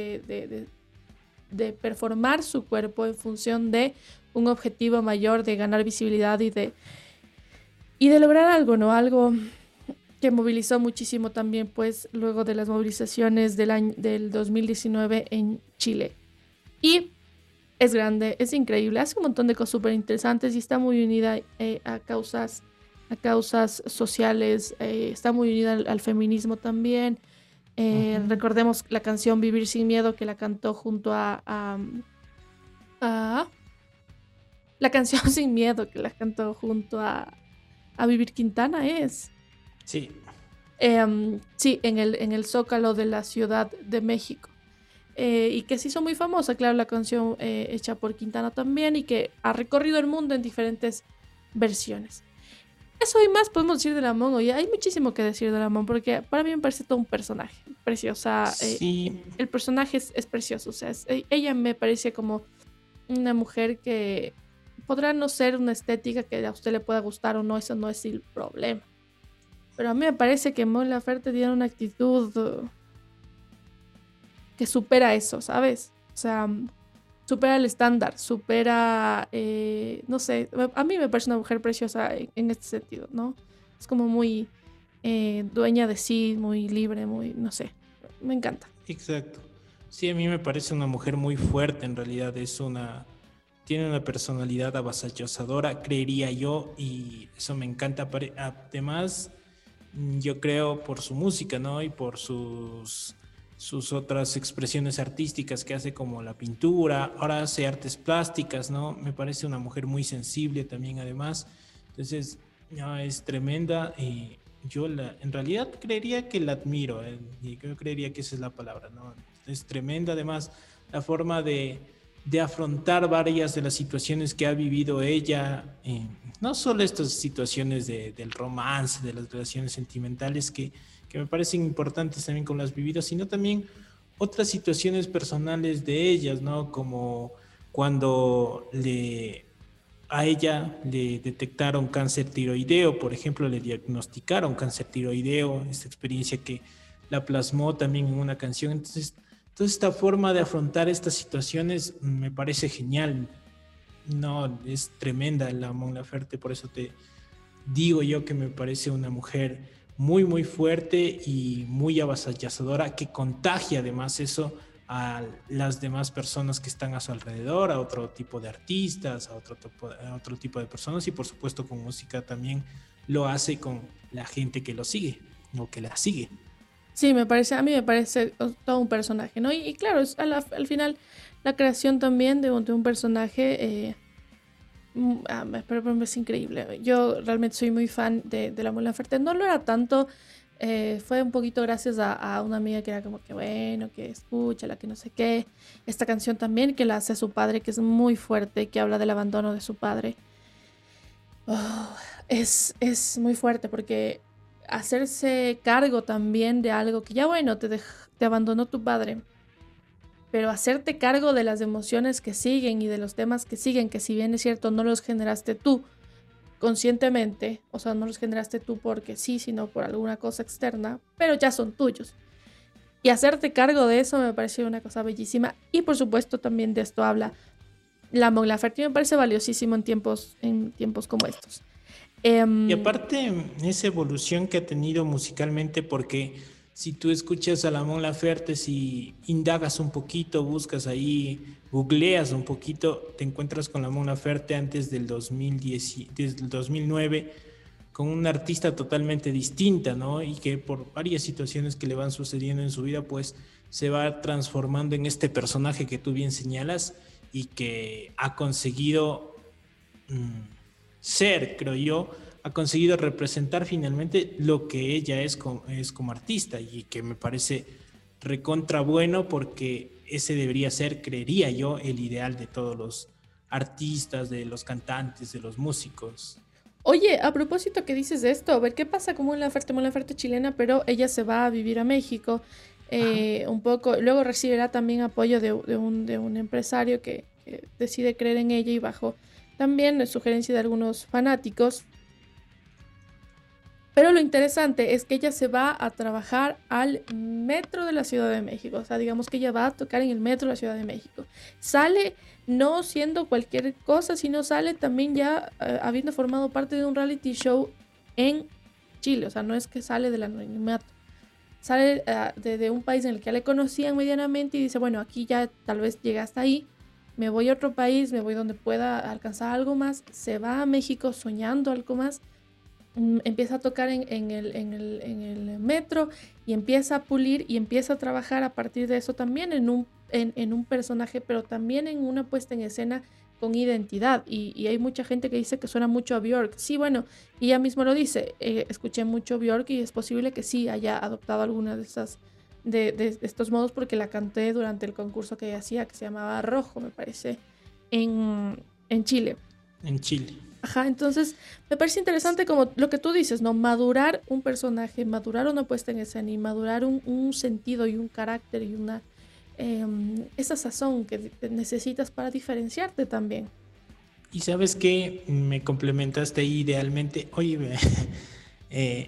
performar su cuerpo en función de un objetivo mayor de ganar visibilidad y de lograr algo, ¿no? Algo que movilizó muchísimo también, pues, luego de las movilizaciones del 2019 en Chile. Y es grande, es increíble, hace un montón de cosas súper interesantes y está muy unida a causas sociales, está muy unida al feminismo también. Recordemos la canción Vivir sin miedo, que la cantó junto a la canción Sin miedo, que la cantó junto a Vivir Quintana, ¿es? Sí. Sí, en el Zócalo de la Ciudad de México. Y que se hizo muy famosa, claro, la canción hecha por Quintana también y que ha recorrido el mundo en diferentes versiones. Eso y más podemos decir de la Mon. Oye, hay muchísimo que decir de la Mon porque para mí me parece todo un personaje preciosa. Sí. El personaje es precioso, o sea, ella me parece como una mujer que podrá no ser una estética que a usted le pueda gustar o no, eso no es el problema. Pero a mí me parece que Mon Laferte tiene una actitud que supera eso, ¿sabes? O sea, supera el estándar, supera, no sé, a mí me parece una mujer preciosa en este sentido, ¿no? Es como muy dueña de sí, muy libre, muy, no sé, me encanta. Exacto. Sí, a mí me parece una mujer muy fuerte, en realidad tiene una personalidad avasalladora, creería yo, y eso me encanta. Además, yo creo por su música, ¿no? Y por sus otras expresiones artísticas que hace, como la pintura, ahora hace artes plásticas, ¿no? Me parece una mujer muy sensible también, además. Entonces, no, es tremenda, y en realidad creería que la admiro, y yo creería que esa es la palabra, ¿no? Es tremenda, además, la forma de afrontar varias de las situaciones que ha vivido ella, no solo estas situaciones del romance, de las relaciones sentimentales que me parecen importantes también como las vividas, sino también otras situaciones personales de ellas, ¿no? Como cuando a ella le detectaron cáncer tiroideo, por ejemplo, le diagnosticaron cáncer tiroideo, esta experiencia que la plasmó también en una canción. Entonces, toda esta forma de afrontar estas situaciones me parece genial. No, es tremenda la Mon Laferte, por eso te digo yo que me parece una mujer muy, muy fuerte y muy avasalladora, que contagia además eso a las demás personas que están a su alrededor, a otro tipo de artistas, a otro tipo de personas, y por supuesto con música también lo hace con la gente que lo sigue o que la sigue. Sí, a mí me parece todo un personaje, ¿no? Y claro, al final la creación también de un personaje pero es increíble. Yo realmente soy muy fan de la Mon Laferte. No lo era tanto, fue un poquito gracias a una amiga que era como que bueno, que escúchala, que no sé qué. Esta canción también que la hace su padre, que es muy fuerte, que habla del abandono de su padre. Oh, es muy fuerte porque hacerse cargo también de algo que ya bueno, te abandonó tu padre, pero hacerte cargo de las emociones que siguen y de los temas que siguen, que si bien es cierto no los generaste tú conscientemente, o sea, no los generaste tú porque sí, sino por alguna cosa externa, pero ya son tuyos. Y hacerte cargo de eso me pareció una cosa bellísima. Y por supuesto también de esto habla la Mon Laferte, me parece valiosísimo en tiempos como estos. Y aparte, esa evolución que ha tenido musicalmente, porque si tú escuchas a la Mon Laferte, si indagas un poquito, buscas ahí, googleas un poquito, te encuentras con la Mon Laferte antes del 2010, desde el 2009, con una artista totalmente distinta, ¿no? Y que por varias situaciones que le van sucediendo en su vida, pues se va transformando en este personaje que tú bien señalas y que ha conseguido creo yo, ha conseguido representar finalmente lo que ella es como artista, y que me parece recontra bueno, porque ese debería ser, creería yo, el ideal de todos los artistas, de los cantantes, de los músicos. Oye, a propósito que dices de esto, a ver qué pasa con Mon Laferte chilena, pero ella se va a vivir a México un poco, luego recibirá también apoyo de un empresario que decide creer en ella y bajo también sugerencia de algunos fanáticos. Pero lo interesante es que ella se va a trabajar al metro de la Ciudad de México. O sea, digamos que ella va a tocar en el metro de la Ciudad de México. Sale no siendo cualquier cosa, sino sale también ya habiendo formado parte de un reality show en Chile. O sea, no es que sale del anonimato. Sale de un país en el que ya le conocían medianamente y dice, bueno, aquí ya tal vez llegué hasta ahí. Me voy a otro país, me voy donde pueda alcanzar algo más. Se va a México soñando algo más. Empieza a tocar en el metro y empieza a pulir y empieza a trabajar a partir de eso también en un personaje, pero también en una puesta en escena con identidad. Y hay mucha gente que dice que suena mucho a Björk. Sí, bueno, y ella mismo lo dice. Escuché mucho Björk y es posible que sí haya adoptado alguna de esas de estos modos porque la canté durante el concurso que ella hacía, que se llamaba Rojo, me parece, en Chile. En Chile. Ajá, entonces me parece interesante como lo que tú dices, ¿no? Madurar un personaje, madurar una puesta en escena y madurar un sentido y un carácter y esa sazón que necesitas para diferenciarte también. Y sabes que me complementaste ahí idealmente. Oye,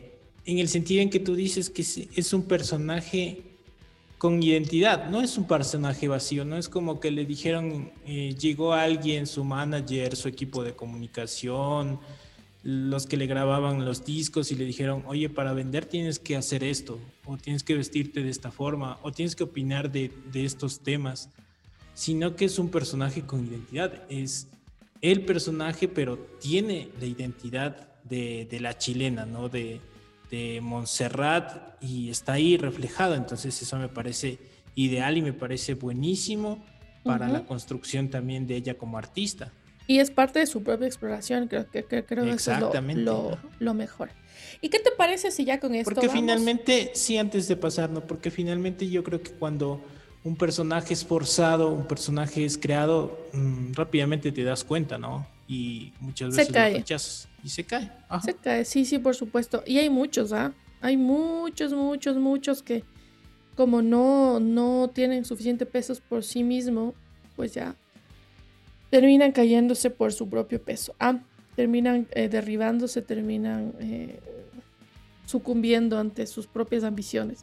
en el sentido en que tú dices que es un personaje con identidad, no es un personaje vacío, no es como que le dijeron, llegó alguien, su manager, su equipo de comunicación, los que le grababan los discos y le dijeron, oye, para vender tienes que hacer esto, o tienes que vestirte de esta forma, o tienes que opinar de estos temas, sino que es un personaje con identidad, es el personaje, pero tiene la identidad de la chilena, ¿no? De Montserrat, y está ahí reflejado. Entonces eso me parece ideal y me parece buenísimo para la construcción también de ella como artista. Y es parte de su propia exploración, creo que eso es lo mejor. ¿Y qué te parece si ya con esto Porque vamos? Finalmente, sí, antes de pasar, ¿no? Porque finalmente yo creo que cuando un personaje es forzado, un personaje es creado, rápidamente te das cuenta, ¿no? Y muchas veces lo rechazas y se cae. Ajá. Se cae, sí, por supuesto. Y hay muchos, hay muchos que como no tienen suficiente peso por sí mismo, pues ya terminan cayéndose por su propio peso. Terminan derribándose, terminan sucumbiendo ante sus propias ambiciones.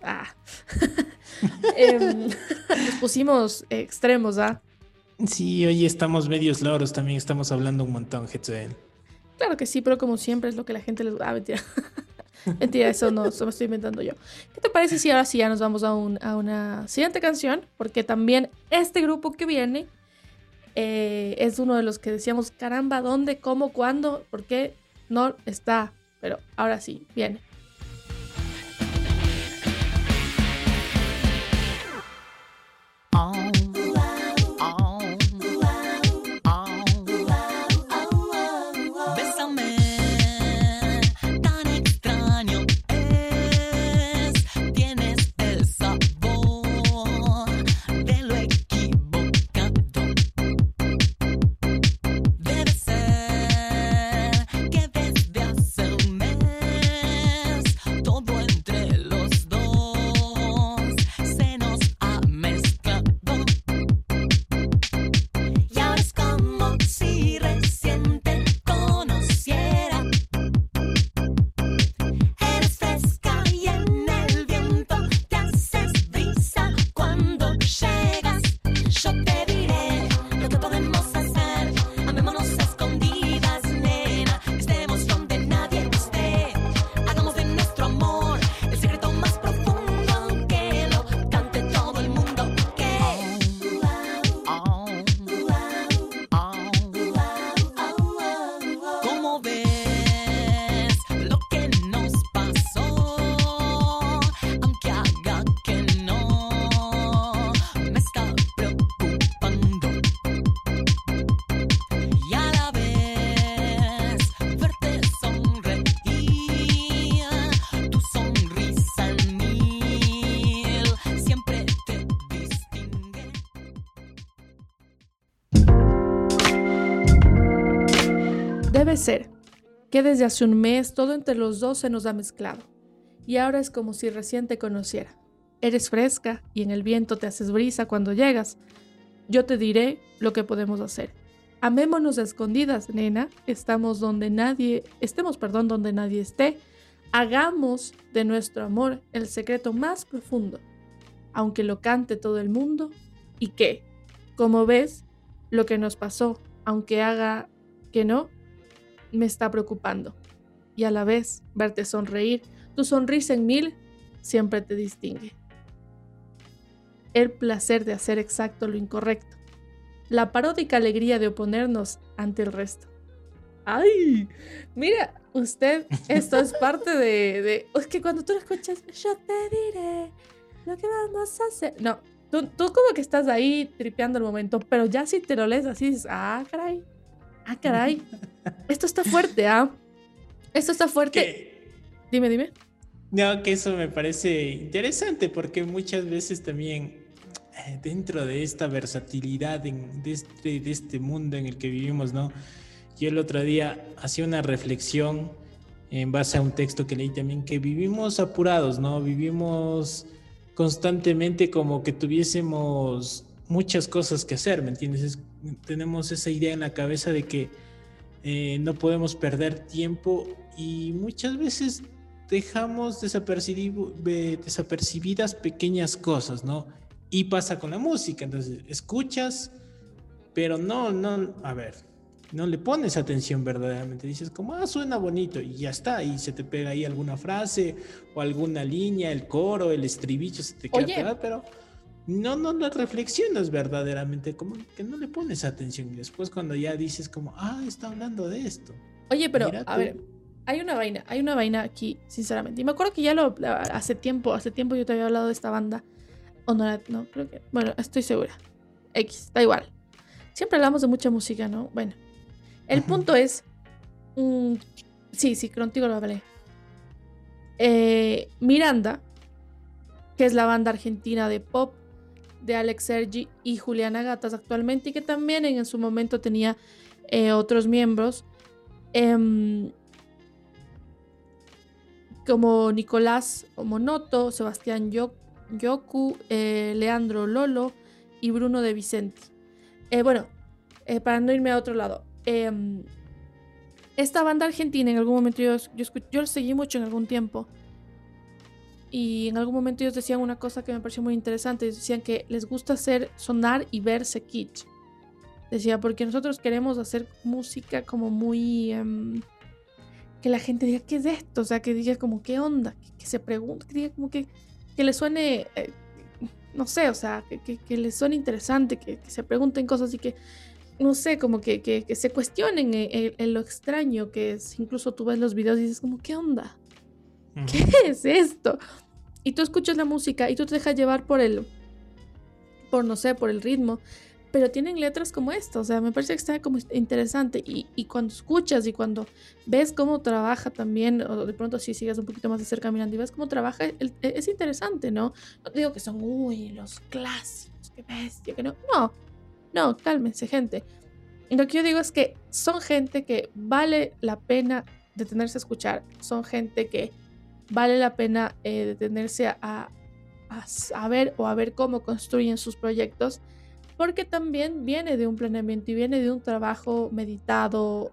Nos pusimos extremos, Sí, hoy estamos medios loros, también estamos hablando un montón, Hetzel. Claro que sí, pero como siempre es lo que la gente les... mentira. Mentira, eso me estoy inventando yo. ¿Qué te parece si ahora sí ya nos vamos a una siguiente canción? Porque también este grupo que viene es uno de los que decíamos, caramba, ¿dónde, cómo, cuándo? ¿Por qué no está? Pero ahora sí, viene. Debe ser que desde hace un mes todo entre los dos se nos ha mezclado y ahora es como si recién te conociera. Eres fresca y en el viento te haces brisa cuando llegas. Yo te diré lo que podemos hacer. Amémonos a escondidas, nena. Estemos donde nadie esté. Hagamos de nuestro amor el secreto más profundo, aunque lo cante todo el mundo. ¿Y qué? Como ves, lo que nos pasó, aunque haga que no, me está preocupando. Y a la vez, verte sonreír, tu sonrisa en 1000 siempre te distingue. El placer de hacer exacto lo incorrecto. La paródica alegría de oponernos ante el resto. ¡Ay! Mira, usted, esto es parte de... Es que cuando tú lo escuchas, yo te diré lo que vamos a hacer. No, tú como que estás ahí tripeando el momento, pero ya si te lo lees así, dices, caray. Esto está fuerte, Esto está fuerte. ¿Qué? Dime. No, que eso me parece interesante porque muchas veces también dentro de esta versatilidad de este mundo en el que vivimos, ¿no? Yo el otro día hacía una reflexión en base a un texto que leí también, que vivimos apurados, ¿no? Vivimos constantemente como que tuviésemos muchas cosas que hacer, ¿me entiendes? Tenemos esa idea en la cabeza de que no podemos perder tiempo y muchas veces dejamos desapercibidas pequeñas cosas, ¿no? Y pasa con la música, entonces escuchas, pero no, a ver, no le pones atención verdaderamente, dices como, suena bonito y ya está, y se te pega ahí alguna frase o alguna línea, el coro, el estribillo se te queda pegado, pero no lo reflexionas verdaderamente, como que no le pones atención, y después cuando ya dices como, está hablando de esto. Oye, pero Mira a tú. ver, hay una vaina aquí, sinceramente, y me acuerdo que ya hace tiempo yo te había hablado de esta banda, o no, creo que, bueno, estoy segura, X, da igual, siempre hablamos de mucha música, ¿no? Bueno, el punto es, sí, contigo lo hablé, Miranda, que es la banda argentina de pop de Alex Sergi y Juliana Gatas actualmente, y que también en su momento tenía otros miembros, como Nicolás Monoto, Sebastián Yoku, Leandro Lolo y Bruno De Vicenti. Para no irme a otro lado, esta banda argentina en algún momento yo lo seguí mucho en algún tiempo, y en algún momento ellos decían una cosa que me pareció muy interesante. Ellos decían que les gusta sonar y verse kitsch. Decía, porque nosotros queremos hacer música como muy que la gente diga, ¿qué es esto? O sea, que diga como, ¿qué onda? Que se pregunte, que diga como que le suene, no sé, o sea, que les suene interesante, que se pregunten cosas y que, no sé, como que se cuestionen en lo extraño que es. Incluso tú ves los videos y dices como, ¿qué onda? ¿Qué es esto? Y tú escuchas la música y tú te dejas llevar por el ritmo, pero tienen letras como esta, o sea, me parece que está como interesante, y cuando escuchas y cuando ves cómo trabaja también, o de pronto si sigues un poquito más de cerca mirando y ves cómo trabaja, es interesante, ¿no? No te digo que son, los clásicos, qué bestia, que no, cálmense, gente. Lo que yo digo es que son gente que vale la pena detenerse a escuchar, son gente que vale la pena detenerse a ver o a ver cómo construyen sus proyectos, porque también viene de un planeamiento y viene de un trabajo meditado,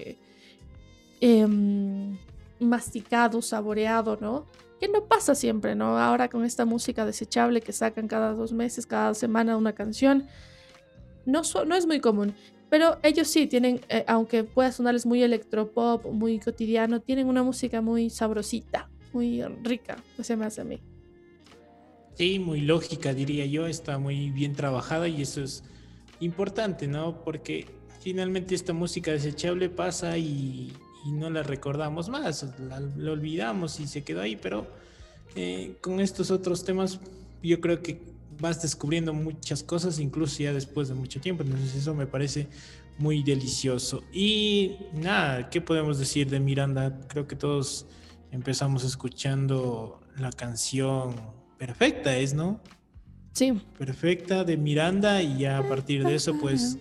masticado, saboreado, ¿no? Que no pasa siempre, ¿no? Ahora con esta música desechable que sacan cada 2 meses, cada semana una canción, no es muy común. Pero ellos sí tienen, aunque pueda sonarles muy electropop, muy cotidiano, tienen una música muy sabrosita, muy rica, que se me hace a mí. Sí, muy lógica, diría yo, está muy bien trabajada y eso es importante, ¿no? Porque finalmente esta música desechable pasa y no la recordamos más, la olvidamos y se quedó ahí, pero con estos otros temas yo creo que vas descubriendo muchas cosas, incluso ya después de mucho tiempo, entonces eso me parece muy delicioso. Y nada, ¿qué podemos decir de Miranda? Creo que todos empezamos escuchando la canción Perfecta, ¿no? Sí. Perfecta de Miranda, y ya a partir de eso pues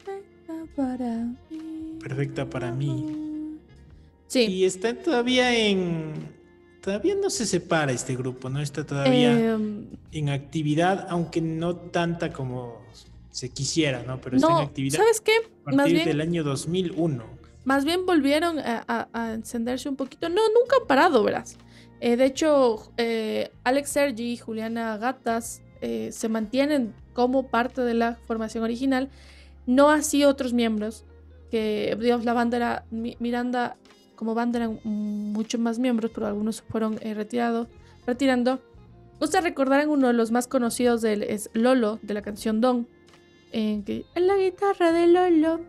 Perfecta para mí. Sí. Y está todavía no se separa este grupo, ¿no? Está todavía en actividad, aunque no tanta como se quisiera, ¿no? Pero está en actividad. ¿Sabes qué? A partir del año 2001. Más bien volvieron a encenderse un poquito. No, nunca han parado, verás. De hecho, Alex Sergi y Juliana Gatas se mantienen como parte de la formación original. No así otros miembros, que digamos la banda era Miranda, como banda eran muchos más miembros, pero algunos fueron retirando. Ustedes recordarán uno de los más conocidos de él, es Lolo, de la canción Don, que en la guitarra de Lolo.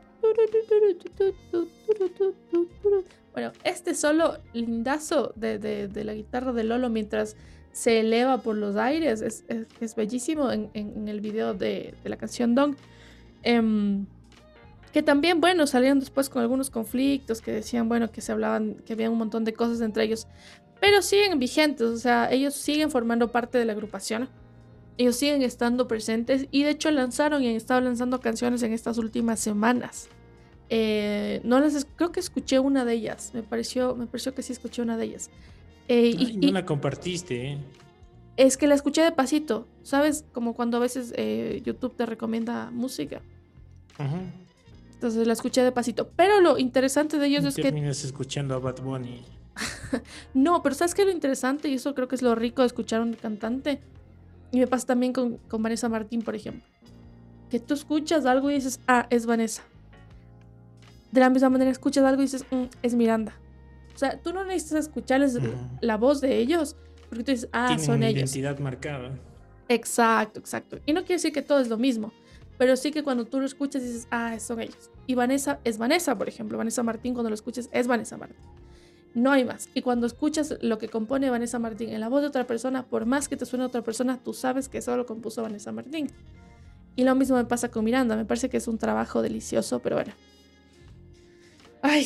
Bueno, este solo lindazo de la guitarra de Lolo mientras se eleva por los aires es bellísimo en el video de la canción Don. Que también, bueno, salieron después con algunos conflictos que decían, bueno, que se hablaban, que había un montón de cosas entre ellos, pero siguen vigentes, o sea, ellos siguen formando parte de la agrupación, ellos siguen estando presentes, y de hecho lanzaron y han estado lanzando canciones en estas últimas semanas. Creo que escuché una de ellas, me pareció que sí escuché una de ellas. No la compartiste, Es que la escuché de pasito, ¿sabes? Como cuando a veces YouTube te recomienda música. Ajá. Entonces la escuché de pasito. Pero lo interesante de ellos es que... terminas escuchando a Bad Bunny. No, pero ¿sabes qué es lo interesante? Y eso creo que es lo rico de escuchar a un cantante. Y me pasa también con Vanessa Martín, por ejemplo. Que tú escuchas algo y dices, ah, es Vanessa. De la misma manera escuchas algo y dices, es Miranda. O sea, tú no necesitas escucharles la voz de ellos, porque tú dices, ah, Tienen son una ellos. identidad marcada. Exacto. Y no quiere decir que todo es lo mismo, pero sí que cuando tú lo escuchas dices, ah, son ellos. Y Vanessa es Vanessa, por ejemplo. Vanessa Martín, cuando lo escuchas, es Vanessa Martín. No hay más. Y cuando escuchas lo que compone Vanessa Martín en la voz de otra persona, por más que te suene a otra persona, tú sabes que eso lo compuso Vanessa Martín. Y lo mismo me pasa con Miranda. Me parece que es un trabajo delicioso, pero bueno. Ay.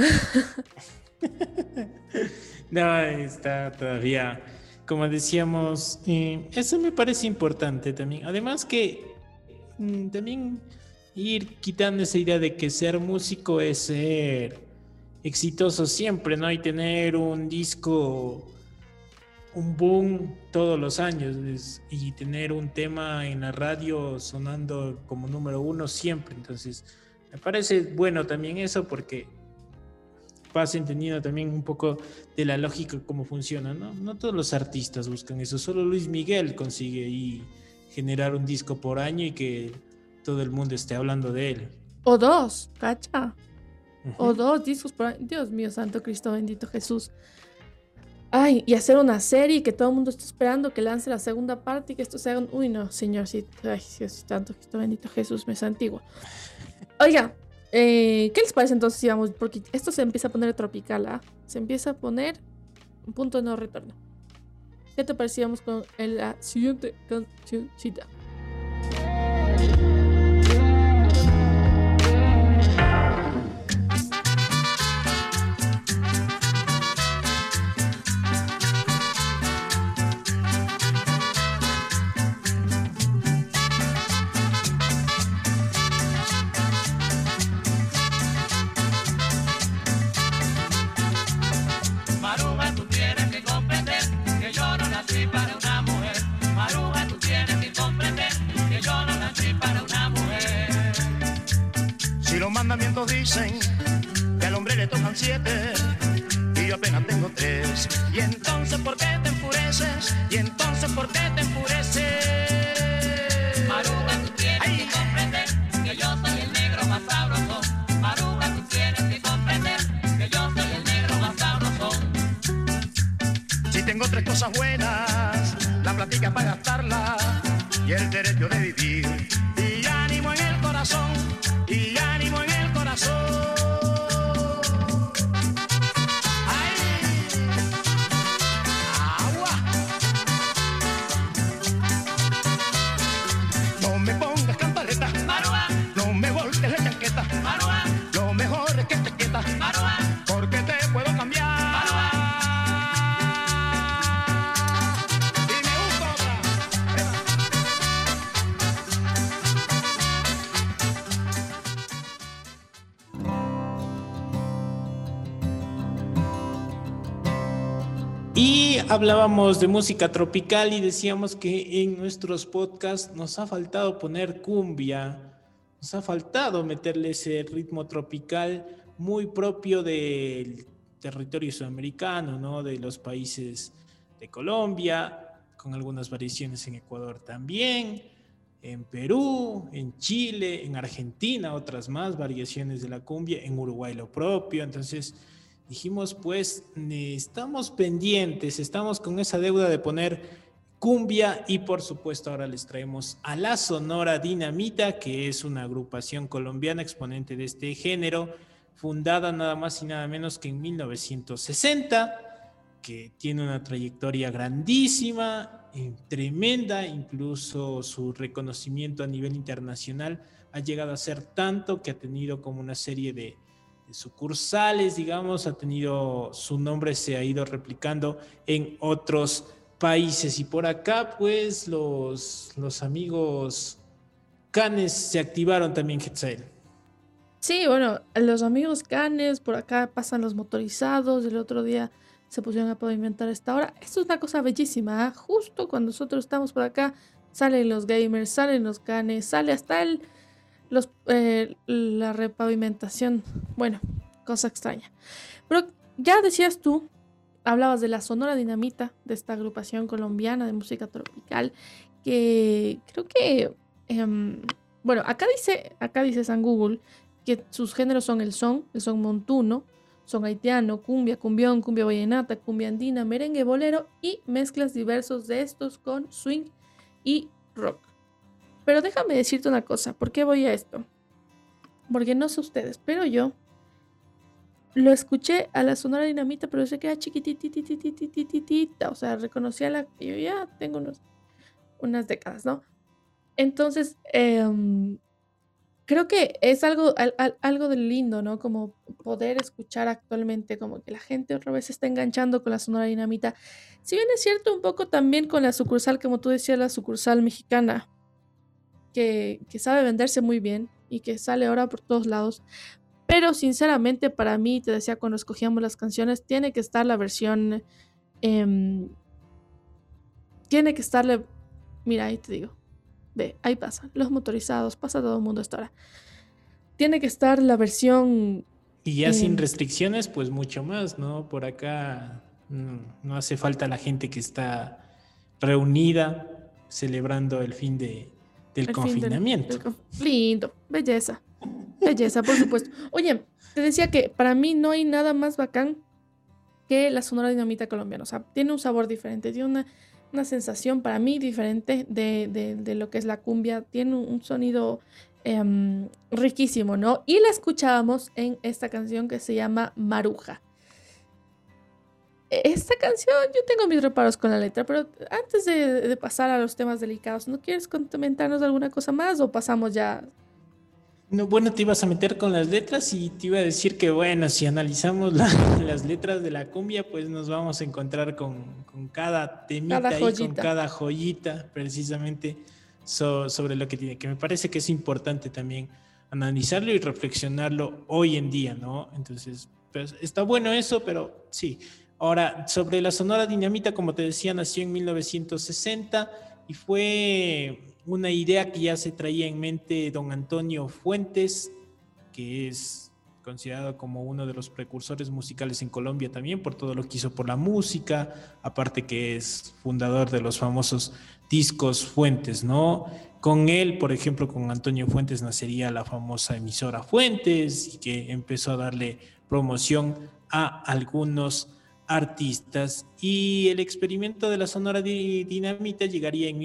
No, está todavía, como decíamos, eso me parece importante también. Además que también ir quitando esa idea de que ser músico es ser exitoso siempre, ¿no? Y tener un disco, un boom todos los años y tener un tema en la radio sonando como número uno siempre. Entonces, me parece bueno también eso porque vas entendiendo también un poco de la lógica cómo funciona, ¿no? No todos los artistas buscan eso, solo Luis Miguel consigue ahí generar un disco por año y que todo el mundo esté hablando de él. O dos, ¿cacha? O dos discos por año. Dios mío, santo Cristo, bendito Jesús. Ay, y hacer una serie que todo el mundo está esperando que lance la segunda parte y que esto se haga uy, no, señor, sí. Ay, Dios, santo Cristo, bendito Jesús, me santigua. Oiga, ¿qué les parece entonces si vamos? Porque esto se empieza a poner tropical, ¿ah? Se empieza a poner un punto de no retorno. ¿Qué te parecíamos con la siguiente cancioncita? Mandamientos dicen que al hombre le tocan 7 y yo apenas tengo 3. Y entonces ¿por qué te enfureces? Y entonces ¿por qué te enfureces? Maruja, tú tienes que comprender que yo soy el negro más sabroso. Maruja, tú tienes que comprender que yo soy el negro más sabroso. Si tengo 3 cosas buenas, la platica para gastarla y el derecho de vivir y ánimo en el corazón. Y ánimo en el corazón. ¡Ay! ¡Agua! No me pongas cantaleta. Maruja. No me voltees la chaqueta. Maruja. Lo mejor es que te quietas. Maruja. Porque te puedo cambiar. Maruja. Y me gusta otra. Y hablábamos de música tropical y decíamos que en nuestros podcasts nos ha faltado poner cumbia, nos ha faltado meterle ese ritmo tropical muy propio del territorio sudamericano, ¿no? De los países de Colombia, con algunas variaciones en Ecuador también, en Perú, en Chile, en Argentina, otras más variaciones de la cumbia, en Uruguay lo propio. Entonces dijimos, pues, estamos pendientes, estamos con esa deuda de poner cumbia y por supuesto ahora les traemos a la Sonora Dinamita, que es una agrupación colombiana exponente de este género, fundada nada más y nada menos que en 1960, que tiene una trayectoria grandísima, tremenda, incluso su reconocimiento a nivel internacional ha llegado a ser tanto que ha tenido como una serie de sucursales, digamos, ha tenido su nombre, se ha ido replicando en otros países. Y por acá, pues, los amigos Canes se activaron también, Hetzel. Sí, bueno, los amigos Canes, por acá pasan los motorizados, el otro día se pusieron a pavimentar esta hora. Esto es una cosa bellísima, ¿eh? Justo cuando nosotros estamos por acá, salen los gamers, salen los Canes, sale hasta la repavimentación. Bueno, cosa extraña. Pero ya decías tú, hablabas de la Sonora Dinamita, de esta agrupación colombiana de música tropical, que creo que, bueno, acá dice San Google que sus géneros son el son montuno, son haitiano, cumbia, cumbión, cumbia vallenata, cumbia andina, merengue, bolero y mezclas diversos de estos con swing y rock. Pero déjame decirte una cosa, ¿por qué voy a esto? Porque no sé ustedes, pero yo lo escuché a la Sonora Dinamita, pero se queda chiquitititititititita, o sea, reconocía yo ya tengo unas décadas, ¿no? Entonces, creo que es algo de lindo, ¿no? Como poder escuchar actualmente, como que la gente otra vez se está enganchando con la Sonora Dinamita. Si bien es cierto, un poco también con la sucursal, como tú decías, la sucursal mexicana, que sabe venderse muy bien y que sale ahora por todos lados. Pero sinceramente, para mí, te decía cuando escogíamos las canciones, tiene que estar la versión. Tiene que estarle. Mira, ahí te digo. Ve, ahí pasa. Los motorizados, pasa todo el mundo hasta ahora. Tiene que estar la versión. Y ya sin restricciones, pues mucho más, ¿no? Por acá no hace falta la gente que está reunida celebrando el fin del confinamiento. Lindo, belleza. Belleza, por supuesto. Oye, te decía que para mí no hay nada más bacán que la Sonora Dinamita colombiana. O sea, tiene un sabor diferente, tiene una sensación para mí diferente de lo que es la cumbia. Tiene un sonido riquísimo, ¿no? Y la escuchábamos en esta canción que se llama Maruja. Esta canción, yo tengo mis reparos con la letra, pero antes de pasar a los temas delicados, ¿no quieres comentarnos alguna cosa más o pasamos ya? No, bueno, te ibas a meter con las letras y te iba a decir que, bueno, si analizamos las letras de la cumbia, pues nos vamos a encontrar con cada temita y con cada joyita, precisamente sobre lo que tiene, que me parece que es importante también analizarlo y reflexionarlo hoy en día, ¿no? Entonces, pues está bueno eso, pero sí. Ahora, sobre la Sonora Dinamita, como te decía, nació en 1960 y fue una idea que ya se traía en mente don Antonio Fuentes, que es considerado como uno de los precursores musicales en Colombia también, por todo lo que hizo por la música, aparte que es fundador de los famosos discos Fuentes, ¿no? Con él, por ejemplo, con Antonio Fuentes nacería la famosa emisora Fuentes, y que empezó a darle promoción a algunos artistas, y el experimento de la Sonora Dinamita llegaría en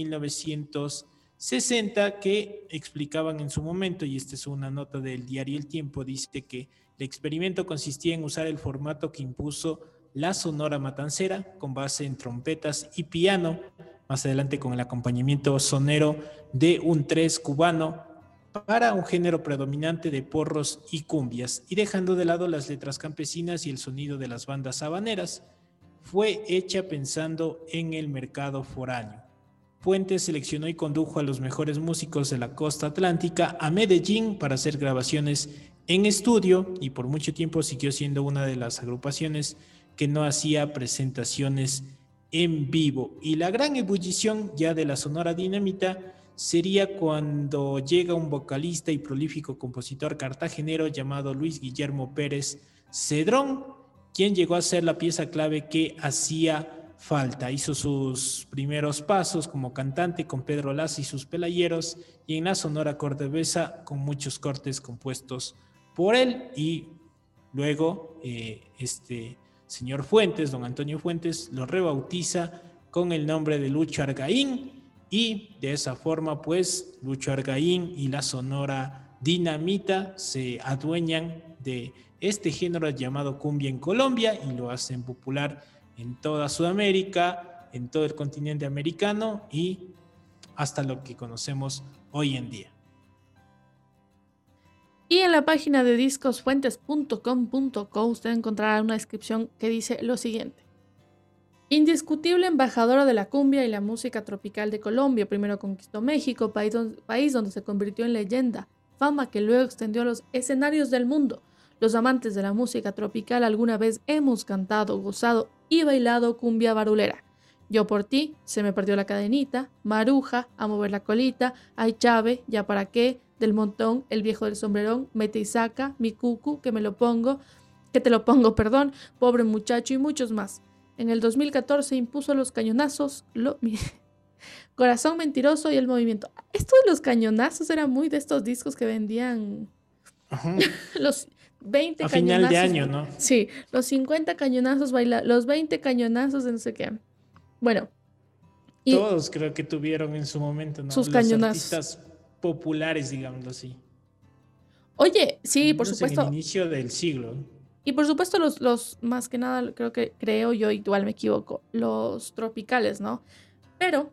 1960, que explicaban en su momento, y esta es una nota del diario El Tiempo, dice que el experimento consistía en usar el formato que impuso la Sonora Matancera, con base en trompetas y piano, más adelante con el acompañamiento sonero de un tres cubano, para un género predominante de porros y cumbias, y dejando de lado las letras campesinas y el sonido de las bandas habaneras. Fue hecha pensando en el mercado foráneo. Fuentes seleccionó y condujo a los mejores músicos de la costa atlántica a Medellín para hacer grabaciones en estudio, y por mucho tiempo siguió siendo una de las agrupaciones que no hacía presentaciones en vivo. Y la gran ebullición ya de la Sonora Dinamita sería cuando llega un vocalista y prolífico compositor cartagenero llamado Luis Guillermo Pérez Cedrón, quien llegó a ser la pieza clave que hacía falta. Hizo sus primeros pasos como cantante con Pedro Laza y sus Pelayeros, y en la Sonora Cordobesa con muchos cortes compuestos por él, y luego este señor Fuentes, don Antonio Fuentes, lo rebautiza con el nombre de Lucho Argaín, y de esa forma pues Lucho Argaín y la Sonora Dinamita se adueñan de este género llamado cumbia en Colombia y lo hacen popular en toda Sudamérica, en todo el continente americano y hasta lo que conocemos hoy en día. Y en la página de discosfuentes.com.co usted encontrará una descripción que dice lo siguiente: indiscutible embajadora de la cumbia y la música tropical de Colombia, primero conquistó México, país donde se convirtió en leyenda, fama que luego extendió a los escenarios del mundo. Los amantes de la música tropical alguna vez hemos cantado, gozado y bailado cumbia barulera. Yo por ti, se me perdió la cadenita, Maruja, a mover la colita, ay chave, ya para qué, del montón, el viejo del sombrerón, mete y saca, mi cucu, que te lo pongo, perdón, pobre muchacho y muchos más. En el 2014 impuso los cañonazos, Corazón Mentiroso y El Movimiento. Esto de los cañonazos era muy de estos discos que vendían Ajá. los 20 A cañonazos. final de año, ¿no? Sí, los 50 cañonazos los 20 cañonazos de no sé qué. Bueno, y Todos creo que tuvieron en su momento, ¿no? sus Los cañonazos. artistas populares, digámoslo así. Oye, sí, por En el supuesto. inicio del siglo. Y por supuesto los más que nada, creo yo, igual me equivoco, los tropicales, ¿no? Pero,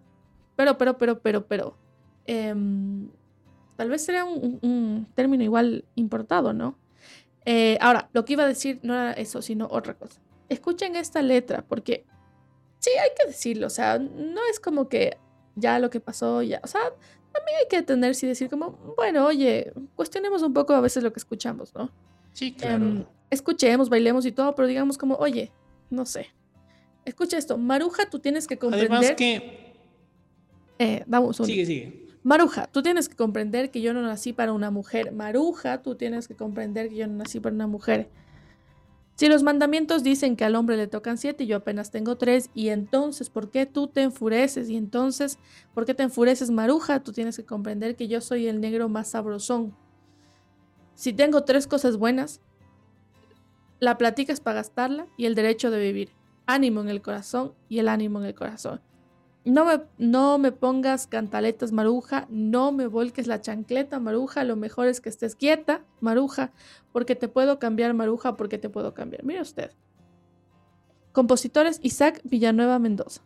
em, tal vez sería un término igual importado, ¿no? Ahora, lo que iba a decir no era eso, sino otra cosa. Escuchen esta letra, porque sí, hay que decirlo, o sea, no es como que ya lo que pasó, ya, o sea, también hay que detenerse y decir como, bueno, oye, cuestionemos un poco a veces lo que escuchamos, ¿no? Sí, claro. Escuchemos, bailemos y todo, pero digamos como, oye, no sé, escucha esto, Maruja, tú tienes que comprender. Además que... Dame un segundo. Sigue. Maruja, tú tienes que comprender que yo no nací para una mujer. Maruja, tú tienes que comprender que yo no nací para una mujer. Si los mandamientos dicen que al hombre le tocan 7 y yo apenas tengo 3, y entonces, ¿por qué tú te enfureces? Y entonces, ¿por qué te enfureces, Maruja? Tú tienes que comprender que yo soy el negro más sabrosón. Si tengo 3 cosas buenas, la plática es para gastarla y el derecho de vivir. Ánimo en el corazón y el ánimo en el corazón. No me pongas cantaletas, Maruja. No me volques la chancleta, Maruja. Lo mejor es que estés quieta, Maruja, porque te puedo cambiar, Maruja, porque te puedo cambiar. Mire usted. Compositores: Isaac Villanueva Mendoza.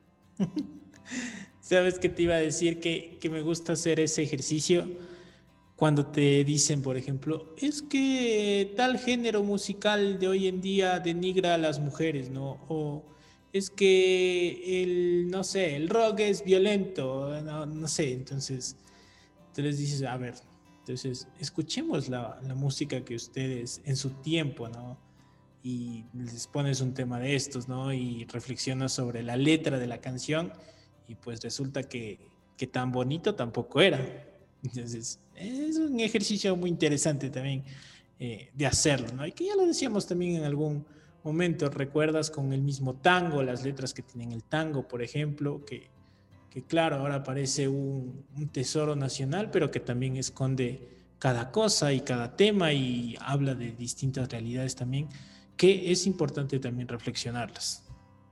¿Sabes qué te iba a decir? Que me gusta hacer ese ejercicio cuando te dicen, por ejemplo, es que tal género musical de hoy en día denigra a las mujeres, ¿no? O es que no sé, el rock es violento, no sé, entonces les dices, a ver, entonces escuchemos la música que ustedes en su tiempo, ¿no? Y les pones un tema de estos, ¿no? Y reflexionas sobre la letra de la canción y pues resulta que tan bonito tampoco era. Entonces, es un ejercicio muy interesante también de hacerlo, ¿no? Y que ya lo decíamos también en algún momento, recuerdas con el mismo tango, las letras que tienen el tango, por ejemplo, que claro, ahora parece un tesoro nacional, pero que también esconde cada cosa y cada tema y habla de distintas realidades también, que es importante también reflexionarlas.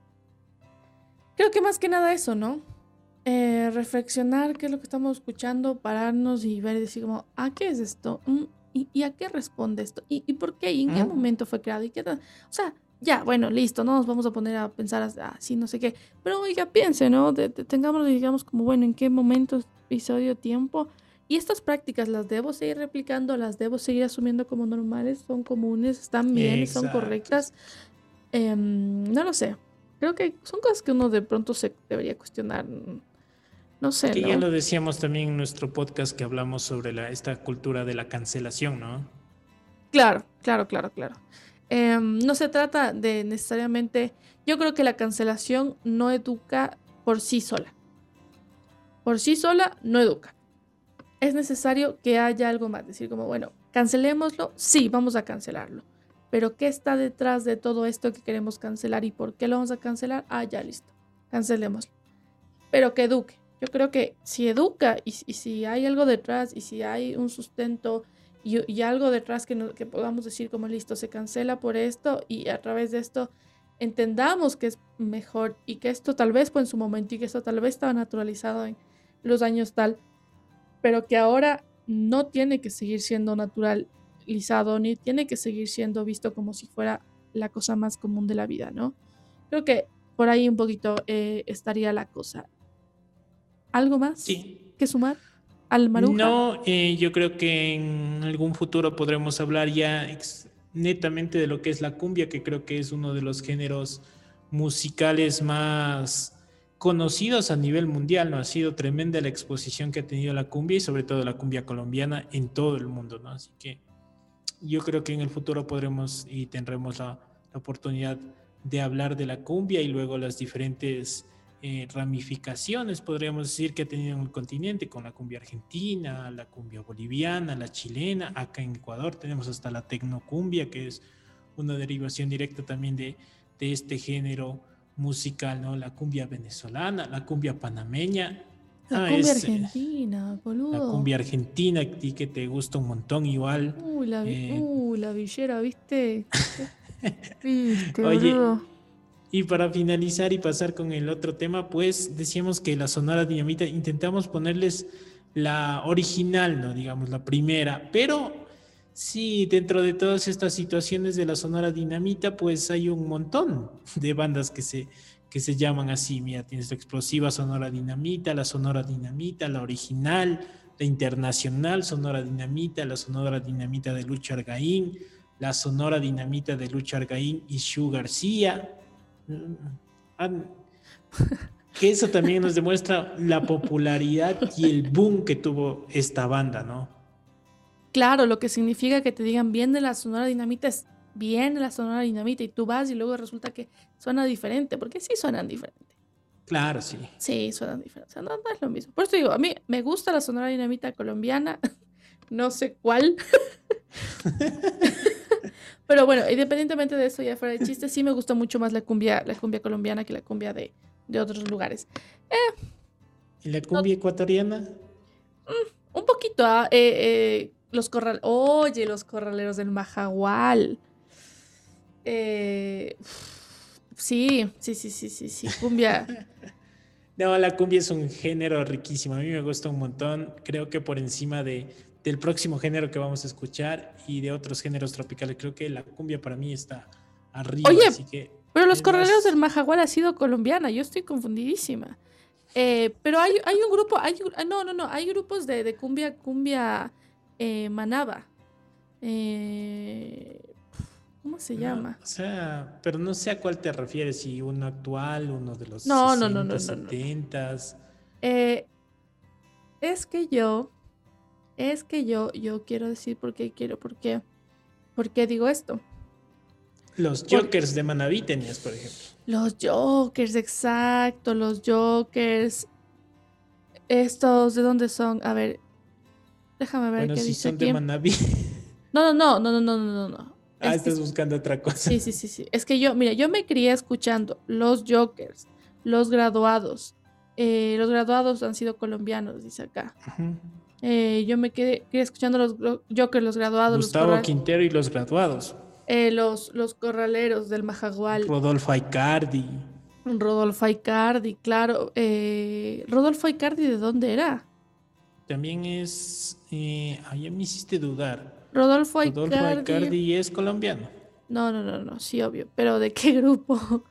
Creo que más que nada eso, ¿no? Reflexionar qué es lo que estamos escuchando, pararnos y ver y decir como, ¿a qué es esto? ¿Y a qué responde esto? ¿Y por qué? ¿Y en qué momento fue creado? ¿Y qué tal? O sea, ya, bueno, listo, no nos vamos a poner a pensar así, no sé qué. Pero oiga, piense, ¿no? Tengámoslo, digamos, como, bueno, ¿en qué momento, episodio, tiempo? Y estas prácticas las debo seguir replicando, las debo seguir asumiendo como normales, son comunes, están bien, son correctas. No lo sé. Creo que son cosas que uno de pronto se debería cuestionar. No sé, Que ¿no? ya lo decíamos también en nuestro podcast que hablamos sobre esta cultura de la cancelación, ¿no? Claro. No se trata de necesariamente... Yo creo que la cancelación no educa por sí sola. Por sí sola no educa. Es necesario que haya algo más. Decir como, bueno, cancelémoslo. Sí, vamos a cancelarlo. Pero ¿qué está detrás de todo esto que queremos cancelar? ¿Y por qué lo vamos a cancelar? Ya, listo. Cancelémoslo. Pero que eduque. Yo creo que si educa y si hay algo detrás y si hay un sustento y algo detrás que podamos decir como listo, se cancela por esto y a través de esto entendamos que es mejor y que esto tal vez fue en su momento y que esto tal vez estaba naturalizado en los años tal, pero que ahora no tiene que seguir siendo naturalizado ni tiene que seguir siendo visto como si fuera la cosa más común de la vida, ¿no? Creo que por ahí un poquito estaría la cosa. ¿Algo más que sumar al Maruja? No, yo creo que en algún futuro podremos hablar ya netamente de lo que es la cumbia, que creo que es uno de los géneros musicales más conocidos a nivel mundial, ¿no? Ha sido tremenda la exposición que ha tenido la cumbia y sobre todo la cumbia colombiana en todo el mundo, ¿no? Así que yo creo que en el futuro podremos y tendremos la oportunidad de hablar de la cumbia y luego las diferentes ramificaciones, podríamos decir, que ha tenido en el continente, con la cumbia argentina, la cumbia boliviana, la chilena. Acá en Ecuador tenemos hasta la tecnocumbia, que es una derivación directa también de este género musical, ¿no? La cumbia venezolana, la cumbia panameña. La cumbia argentina, boludo. La cumbia argentina, a ti que te gusta un montón igual. La villera, ¿viste? ¿Viste, Oye, boludo? y para finalizar y pasar con el otro tema, pues decíamos que la Sonora Dinamita intentamos ponerles la original, ¿no? Digamos, la primera, pero sí, dentro de todas estas situaciones de la Sonora Dinamita, pues hay un montón de bandas que se llaman así. Mira, tienes la explosiva Sonora Dinamita, la original, la internacional Sonora Dinamita, la Sonora Dinamita de Lucho Argaín, la Sonora Dinamita de Lucho Argaín y Shu García. Que eso también nos demuestra la popularidad y el boom que tuvo esta banda, ¿no? Claro, lo que significa que te digan bien de la Sonora Dinamita es bien de la Sonora Dinamita y tú vas y luego resulta que suena diferente, porque sí suenan diferente. Claro, sí. Sí, suenan diferente. O sea, no es lo mismo. Por eso digo, a mí me gusta la Sonora Dinamita colombiana, no sé cuál. Pero bueno, independientemente de eso, ya fuera de chiste, sí me gusta mucho más la cumbia colombiana que la cumbia de otros lugares. ¿Y la cumbia ecuatoriana? Un poquito, los corraleros del Majagual. Sí, cumbia. No, la cumbia es un género riquísimo. A mí me gusta un montón. Creo que por encima del próximo género que vamos a escuchar y de otros géneros tropicales, creo que la cumbia para mí está arriba. Oye, así que pero los corraleros del Majagual ha sido colombiana. Yo estoy confundidísima. Pero hay un grupo, hay grupos de cumbia manaba. ¿Cómo se llama? O sea, pero no sé a cuál te refieres, si uno actual, uno de los No. 70s. Es que yo quiero decir por qué digo esto. Los Jokers de Manabí tenías, por ejemplo. Los Jokers, exacto, los Jokers. Estos, ¿de dónde son? A ver, déjame ver Bueno, qué si dice son aquí. de Manabí. No. Estás buscando otra cosa. Sí. Es que yo me crié escuchando los Jokers, los Graduados. Los Graduados han sido colombianos, dice acá. Ujú. Yo me crié escuchando los Jokers, los Graduados. Gustavo Quintero y los Graduados. Los Corraleros del Majagual. Rodolfo Aicardi. Rodolfo Aicardi, claro. Rodolfo Aicardi, ¿de dónde era? También es... ya me hiciste dudar. Rodolfo Rodolfo Aicardi es colombiano. No, sí, obvio. ¿Pero de qué grupo?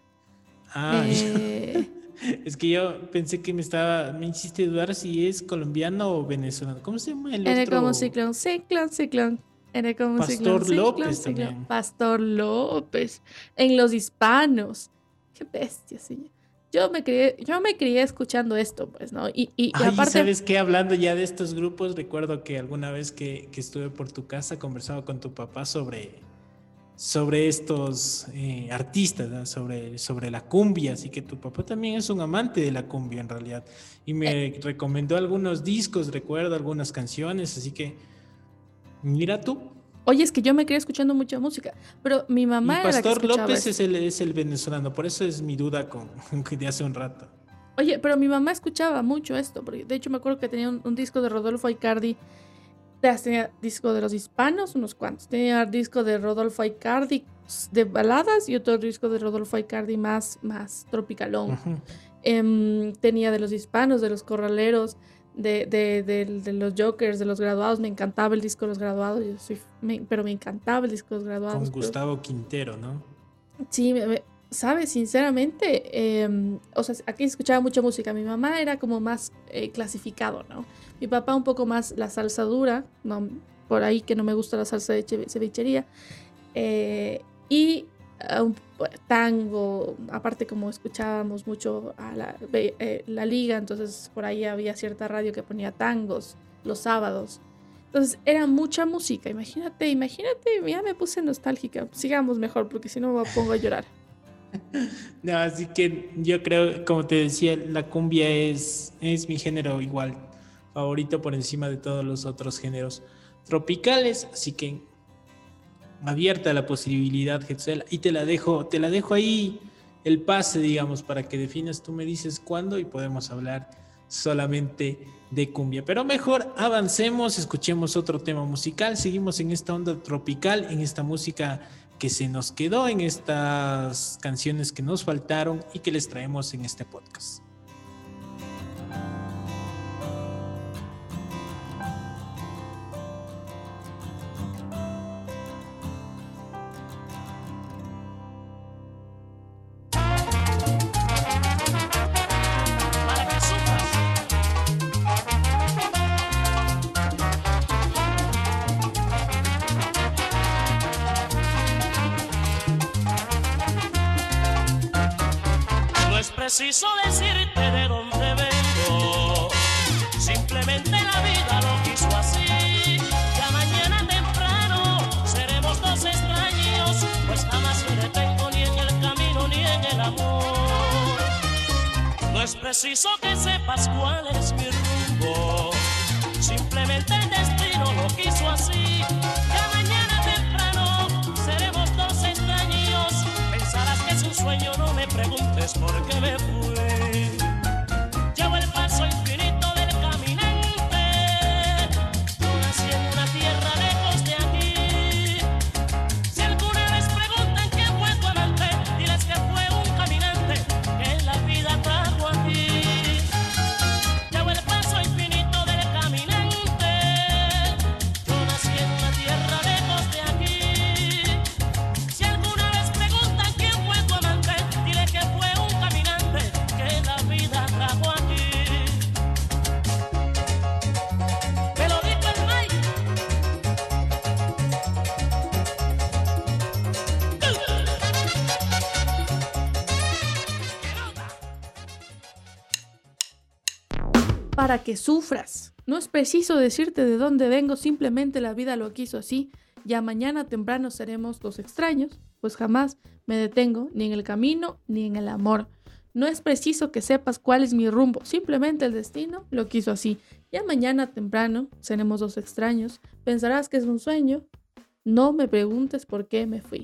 Es que yo pensé que me hiciste dudar si es colombiano o venezolano. ¿Cómo se llama el otro? Como Ciclón. Pastor López también. Pastor López. En Los Hispanos. Qué bestia, señor. Yo me crié escuchando esto, pues, ¿no? Y aparte... ¿Sabes qué? Hablando ya de estos grupos, recuerdo que alguna vez que estuve por tu casa conversaba con tu papá sobre estos artistas, ¿no? sobre la cumbia, así que tu papá también es un amante de la cumbia en realidad. Y me recomendó algunos discos, recuerdo algunas canciones, así que mira tú. Oye, es que yo me crié escuchando mucha música, pero mi mamá Y era la que Pastor escuchaba López esto. es el venezolano, por eso es mi duda de hace un rato. Oye, pero mi mamá escuchaba mucho esto, porque de hecho me acuerdo que tenía un disco de Rodolfo Aicardi, tenía disco de Los Hispanos, unos cuantos, tenía disco de Rodolfo Aicardi de baladas y otro disco de Rodolfo Aicardi más tropicalón. Uh-huh. Tenía de Los Hispanos, de Los Corraleros, de los Jokers, de Los Graduados. Me encantaba el disco de Los Graduados, pero me encantaba el disco de Los Graduados. Con Gustavo Quintero, ¿no? Sí, ¿sabes? Sinceramente, o sea, aquí escuchaba mucha música. Mi mamá era como más clasificado, ¿no? Mi papá un poco más la salsa dura, ¿no? Por ahí que no me gusta la salsa de cevichería. Y tango, aparte como escuchábamos mucho a la liga, entonces por ahí había cierta radio que ponía tangos los sábados. Entonces era mucha música, imagínate, ya me puse nostálgica. Sigamos mejor porque si no me pongo a llorar. No, así que yo creo, como te decía, la cumbia es mi género igual favorito por encima de todos los otros géneros tropicales, así que abierta la posibilidad, Hetzel, y te la dejo ahí el pase, digamos, para que definas, tú me dices cuándo y podemos hablar solamente de cumbia. Pero mejor avancemos, escuchemos otro tema musical, seguimos en esta onda tropical, en esta música que se nos quedó, en estas canciones que nos faltaron y que les traemos en este podcast. Preciso decirte de dónde vengo, simplemente la vida lo quiso así. Ya mañana temprano seremos dos extraños, pues jamás me detengo ni en el camino ni en el amor. No es preciso que sepas cuál es mi rumbo, simplemente el destino lo quiso así. Ya mañana temprano seremos dos extraños, pensarás que es un sueño, no me preguntes por qué me fui. Llevo el paso infinito del caminante, yo nací en una tierra lejos de aquí. Si alguna vez preguntan quién fue tu amante, diles que fue un caminante que en la vida trajo aquí. Llevo el paso infinito del caminante, yo nací en una tierra lejos de aquí. Si alguna vez preguntan quién fue tu amante, dile que fue un caminante que la vida trajo aquí. Me lo dijo el Mike. Para que sufras. No es preciso decirte de dónde vengo, simplemente la vida lo quiso así. Ya mañana temprano seremos dos extraños, pues jamás me detengo ni en el camino ni en el amor. No es preciso que sepas cuál es mi rumbo, simplemente el destino lo quiso así. Ya mañana temprano seremos dos extraños, pensarás que es un sueño, no me preguntes por qué me fui.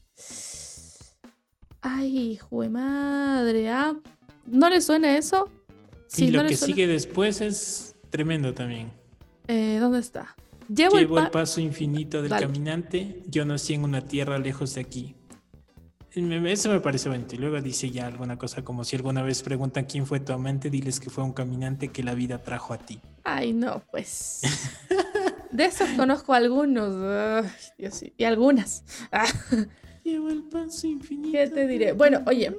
Ay, hijo de madre, ¿ah? ¿No le suena eso? Sí, y lo ¿no le que suena? sigue después es tremendo también. ¿Dónde está? Llevo Llevo el el paso infinito del Dale. caminante, yo nací en una tierra lejos de aquí. Eso me parece bonito. Y luego dice ya alguna cosa como si alguna vez preguntan quién fue tu amante, diles que fue un caminante que la vida trajo a ti. Ay, no, pues. De esos conozco algunos. Ay, Dios, sí, y algunas. Ah, Llevo el paso infinito. ¿qué te diré? Bueno, oye.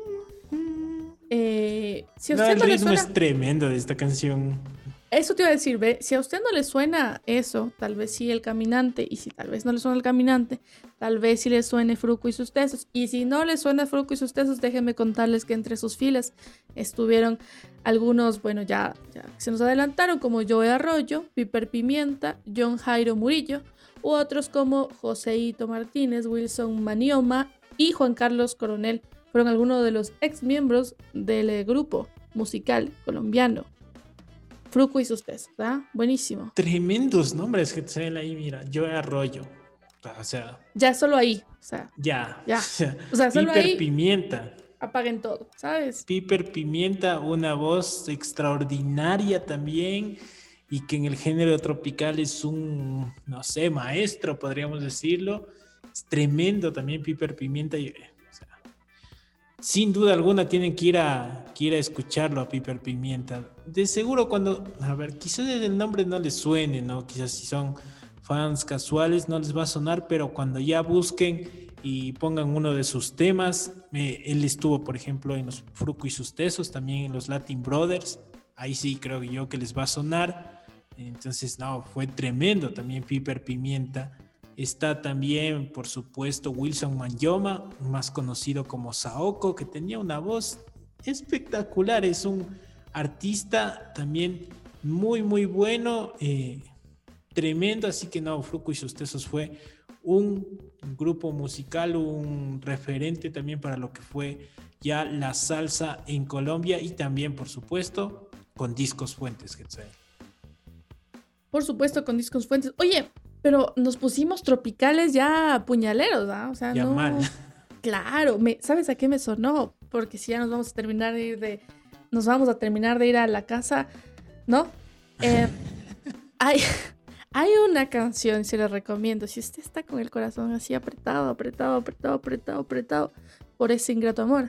Si a No, usted el no le ritmo suena. es tremendo de esta canción. Eso te iba a decir, ve. Si a usted no le suena eso, tal vez sí el caminante. Y si tal vez no le suena el caminante, tal vez sí le suene Fruco y sus tesos. Y si no le suena Fruco y sus tesos, déjenme contarles que entre sus filas estuvieron algunos, bueno, ya se nos adelantaron, como Joe Arroyo, Piper Pimienta, John Jairo Murillo, u otros como Joseito Martínez, Wilson Manioma y Juan Carlos Coronel. Fueron algunos de los ex miembros del grupo musical colombiano Fruco y sus tesos, ¿verdad? Buenísimo. Tremendos nombres que te salen ahí, mira. Yo Arroyo. O sea, Ya solo ahí, o sea, ya. Ya. O sea, solo Piper ahí- Pimienta. apaguen todo, ¿sabes? Piper Pimienta, una voz extraordinaria también. Y que en el género tropical es un, no sé, maestro, podríamos decirlo. Es tremendo también Piper Pimienta. O sea, sin duda alguna tienen que ir a escucharlo a Piper Pimienta. De seguro cuando, a ver, quizás el nombre no les suene, ¿no? Quizás si son fans casuales no les va a sonar, pero cuando ya busquen y pongan uno de sus temas, él estuvo, por ejemplo, en los Fruco y sus tesos, también en los Latin Brothers, ahí sí creo yo que les va a sonar. Entonces, no, fue tremendo también Piper Pimienta. Está también, por supuesto, Wilson Manyoma, más conocido como Saoko, que tenía una voz espectacular. Es un artista también muy, muy bueno, tremendo. Así que no, Fruco y sus tesos fue un grupo musical, un referente también para lo que fue ya la salsa en Colombia y también, por supuesto, con Discos Fuentes, Getzel. Por supuesto, con Discos Fuentes. Oye, pero nos pusimos tropicales ya puñaleros, ¿ah? O sea, Ya no. mal. Claro, ¿sabes a qué me sonó? porque si ya nos vamos a terminar de ir a la casa, ¿no? Hay, hay una canción, se la recomiendo. Si usted está con el corazón así apretado por ese ingrato amor.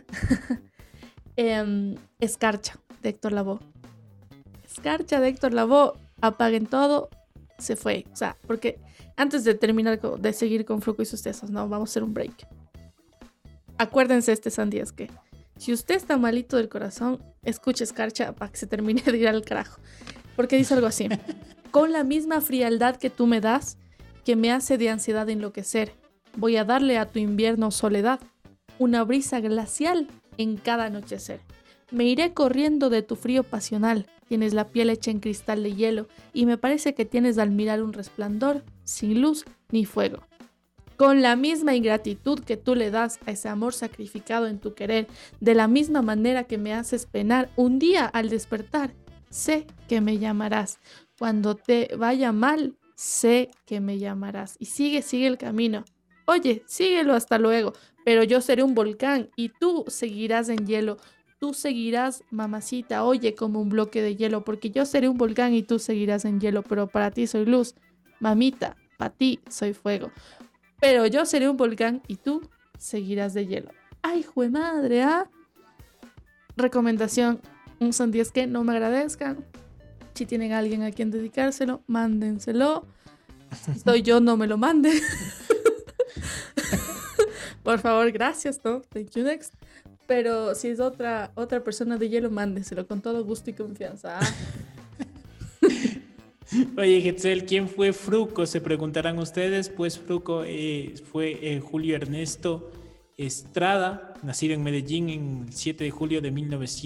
Escarcha, de Héctor Lavoe. Escarcha de Héctor Lavoe, apaguen todo, se fue. O sea, porque antes de terminar de seguir con Fruco y sus tesos, no, vamos a hacer un break. Acuérdense sandías que si usted está malito del corazón, escuche Escarcha para que se termine de ir al carajo. Porque dice algo así: con la misma frialdad que tú me das, que me hace de ansiedad enloquecer, voy a darle a tu invierno soledad, una brisa glacial en cada anochecer. Me iré corriendo de tu frío pasional, tienes la piel hecha en cristal de hielo, y me parece que tienes al mirar un resplandor, sin luz ni fuego. Con la misma ingratitud que tú le das a ese amor sacrificado en tu querer, de la misma manera que me haces penar, un día al despertar, sé que me llamarás. Cuando te vaya mal, sé que me llamarás. Y sigue el camino. Oye, síguelo hasta luego, pero yo seré un volcán y tú seguirás en hielo. Tú seguirás, mamacita, oye, como un bloque de hielo, porque yo seré un volcán y tú seguirás en hielo, pero para ti soy luz. Mamita, para ti soy fuego. Pero yo seré un volcán y tú seguirás de hielo. ¡Ay, jue madre! ¿Ah? Recomendación: un sandías que no me agradezcan. Si tienen a alguien a quien dedicárselo, mándenselo. Si soy yo, no me lo manden. Por favor, gracias, ¿no? Thank you, next. Pero si es otra persona de hielo, mándenselo con todo gusto y confianza. ¿Ah? Oye, Hetzel, ¿quién fue Fruco? Se preguntarán ustedes. Pues Fruco fue Julio Ernesto Estrada, nacido en Medellín el 7 de julio de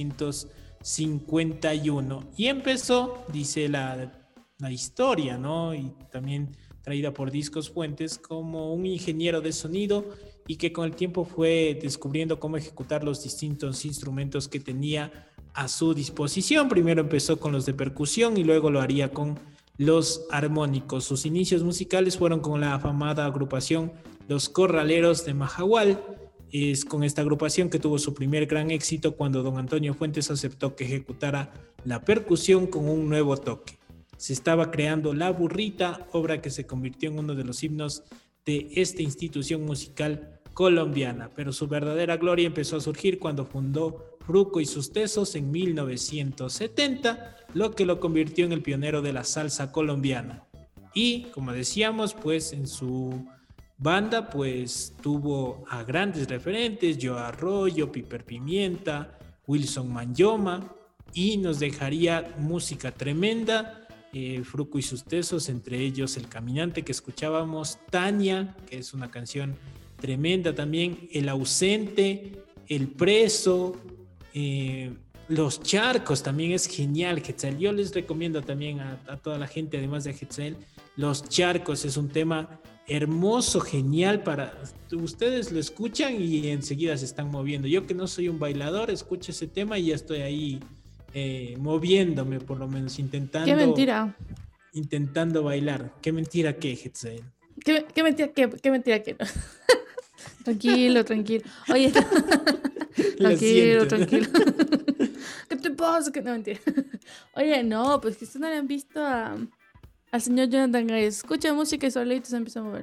1951. Y empezó, dice la historia, ¿no? Y también traída por Discos Fuentes, como un ingeniero de sonido, y que con el tiempo fue descubriendo cómo ejecutar los distintos instrumentos que tenía a su disposición. Primero empezó con los de percusión y luego lo haría con los armónicos. Sus inicios musicales fueron con la afamada agrupación Los Corraleros de Majagual. Es con esta agrupación que tuvo su primer gran éxito cuando don Antonio Fuentes aceptó que ejecutara la percusión con un nuevo toque. Se estaba creando La Burrita, obra que se convirtió en uno de los himnos de esta institución musical colombiana, pero su verdadera gloria empezó a surgir cuando fundó Fruco y sus Tesos en 1970, lo que lo convirtió en el pionero de la salsa colombiana. Y, como decíamos, pues en su banda pues tuvo a grandes referentes: Joe Arroyo, Piper Pimienta, Wilson Manyoma, y nos dejaría música tremenda. Fruco y sus Tesos, entre ellos El Caminante que escuchábamos, Tania, que es una canción tremenda también, El Ausente, El Preso, Los Charcos también es genial, Hetzel. Yo les recomiendo también a toda la gente, además de Hetzel, Los Charcos es un tema hermoso, genial, para ustedes lo escuchan y enseguida se están moviendo. Yo, que no soy un bailador, escucho ese tema y ya estoy ahí moviéndome, por lo menos intentando. ¡Qué mentira! Intentando bailar. ¿Qué mentira qué, Hetzel? ¿Qué mentira qué? ¿Qué mentira qué? Tranquilo. Oye, tranquilo. ¿Qué te pasa? No, mentira. Oye, no, pues que ustedes no le han visto al señor Jonathan Gayes. Escucha música y solito se empieza a mover.